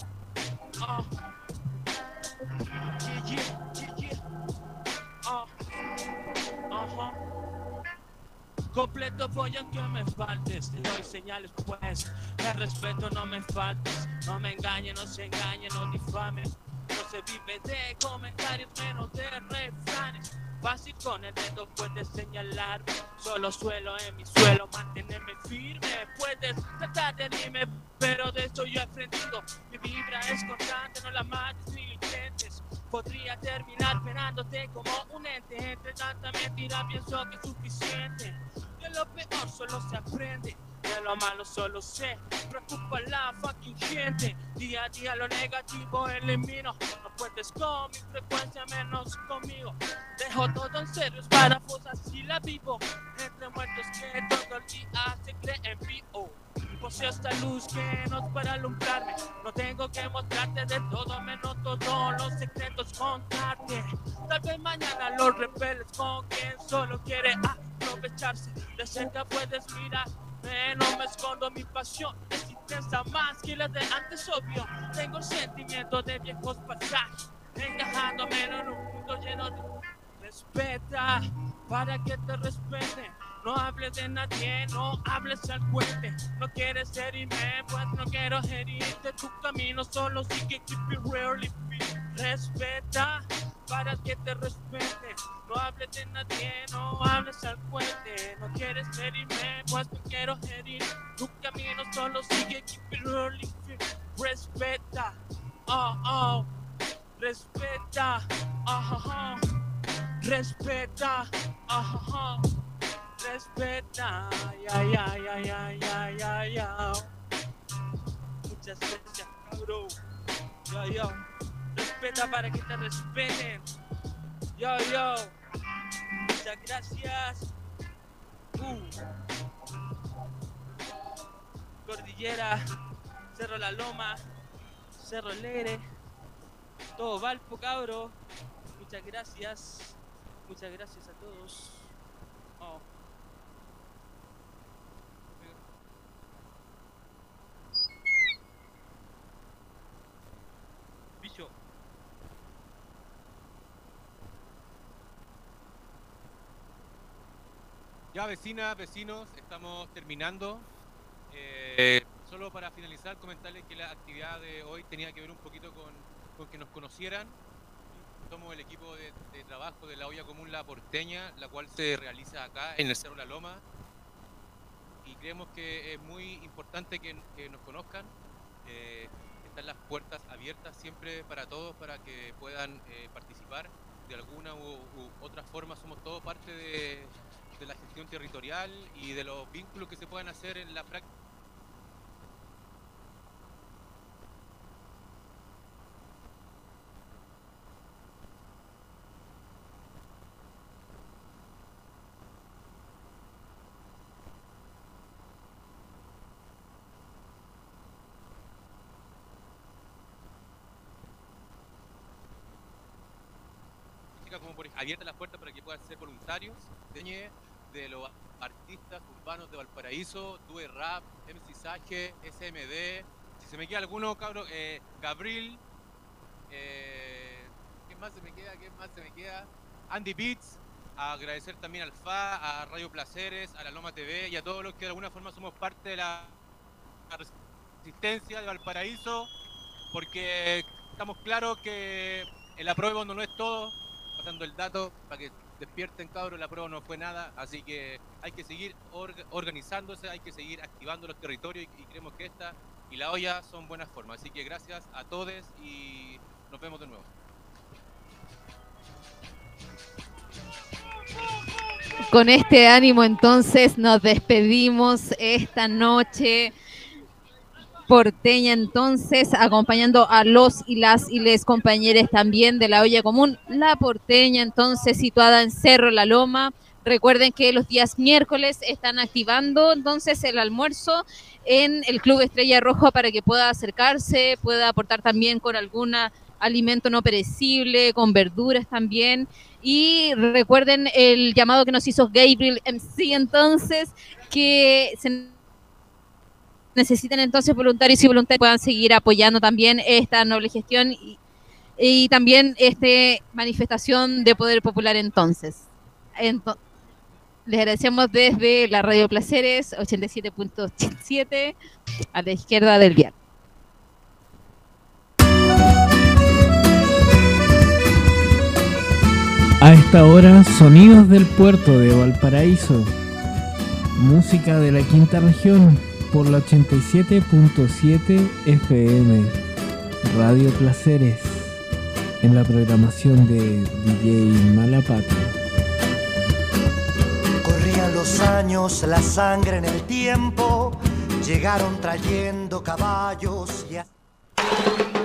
Completo voy aunque me faltes, te doy señales pues, de respeto no me faltes, no me engañes, no se engañen, no difamen, no se vive de comentarios menos de refranes, fácil con el dedo puedes señalarme, solo suelo en mi suelo mantenerme firme, puedes tratar de anime, pero de eso yo he aprendido, mi vibra es constante, no la mates ni lo intentes. Podría terminar penándote como un ente. Entre tanta mentira pienso que es suficiente. De lo peor solo se aprende, de lo malo solo se preocupa la fucking gente. Día a día lo negativo elimino. No puedes con mi frecuencia menos conmigo. Dejo todo en serio, para fosas y la vivo. Entre muertos que todo el día se cree en vivo. Poseo esta luz que no es para alumbrarme. No tengo que mostrarte de todo, menos todos los secretos contarte. Tal vez mañana los repeles con quien solo quiere aprovecharse. De cerca puedes mirarme, no me escondo mi pasión. Es intensa más que la de antes, obvio. Tengo sentimientos de viejos pasajes, encajándome en un mundo lleno de respeta para que te respeten. No hables de nadie, no hables al cuente. No quieres herirme, pues no quiero herirte. Tu camino solo sigue, keep it really fit. Respeta para que te respete. No hables de nadie, no hables al cuente. No quieres herirme, pues no quiero herir. Tu camino solo sigue, keep it really fit. Respeta, respeta, respeta, respeta, ya. Muchas gracias, cabrón. Yo. Respeta para que te respeten. Yo. Muchas gracias. Cordillera, Cerro La Loma, Cerro Leire, todo Valpo, cabro. Muchas gracias. Muchas gracias a todos. Bicho. Ya, vecinas, vecinos, estamos terminando. Solo para finalizar, comentarles que la actividad de hoy tenía que ver un poquito con que nos conocieran. Somos el equipo de trabajo de la olla común La Porteña, la cual se realiza acá en el Cerro La Loma. Y creemos que es muy importante que nos conozcan. Están las puertas abiertas siempre para todos, para que puedan participar de alguna u otra forma. Somos todos parte de la gestión territorial y de los vínculos que se puedan hacer en la práctica. Como por abiertas las puertas para que puedan ser voluntarios de los artistas urbanos de Valparaíso, Due Rap, MC Sage, SMD, si se me queda alguno, cabrón, Gabriel, ¿qué más se me queda? Andy Beats, a agradecer también al FA, a Radio Placeres, a la Loma TV y a todos los que de alguna forma somos parte de la resistencia de Valparaíso, porque estamos claros que el apruebo no es todo. Pasando el dato para que despierten, cabros, la prueba no fue nada, así que hay que seguir organizándose, hay que seguir activando los territorios y creemos que esta y la olla son buenas formas, así que gracias a todos y nos vemos de nuevo. Con este ánimo entonces nos despedimos esta noche porteña, entonces acompañando a los y les compañeros también de la olla común La Porteña, entonces situada en Cerro La Loma, Recuerden que los días miércoles están activando entonces el almuerzo en el Club Estrella Roja para que pueda acercarse, pueda aportar también con algún alimento no perecible, con verduras también. Y recuerden el llamado que nos hizo Gabriel MC entonces, que se necesitan entonces voluntarios y voluntarias que puedan seguir apoyando también esta noble gestión y también manifestación de poder popular entonces. Les agradecemos desde la Radio Placeres 87.7 a la izquierda del dial. A esta hora, sonidos del puerto de Valparaíso. Música de la quinta región por la 87.7 FM. Radio Placeres. En la programación de DJ Malapata. Corrían los años, la sangre en el tiempo. Llegaron trayendo caballos y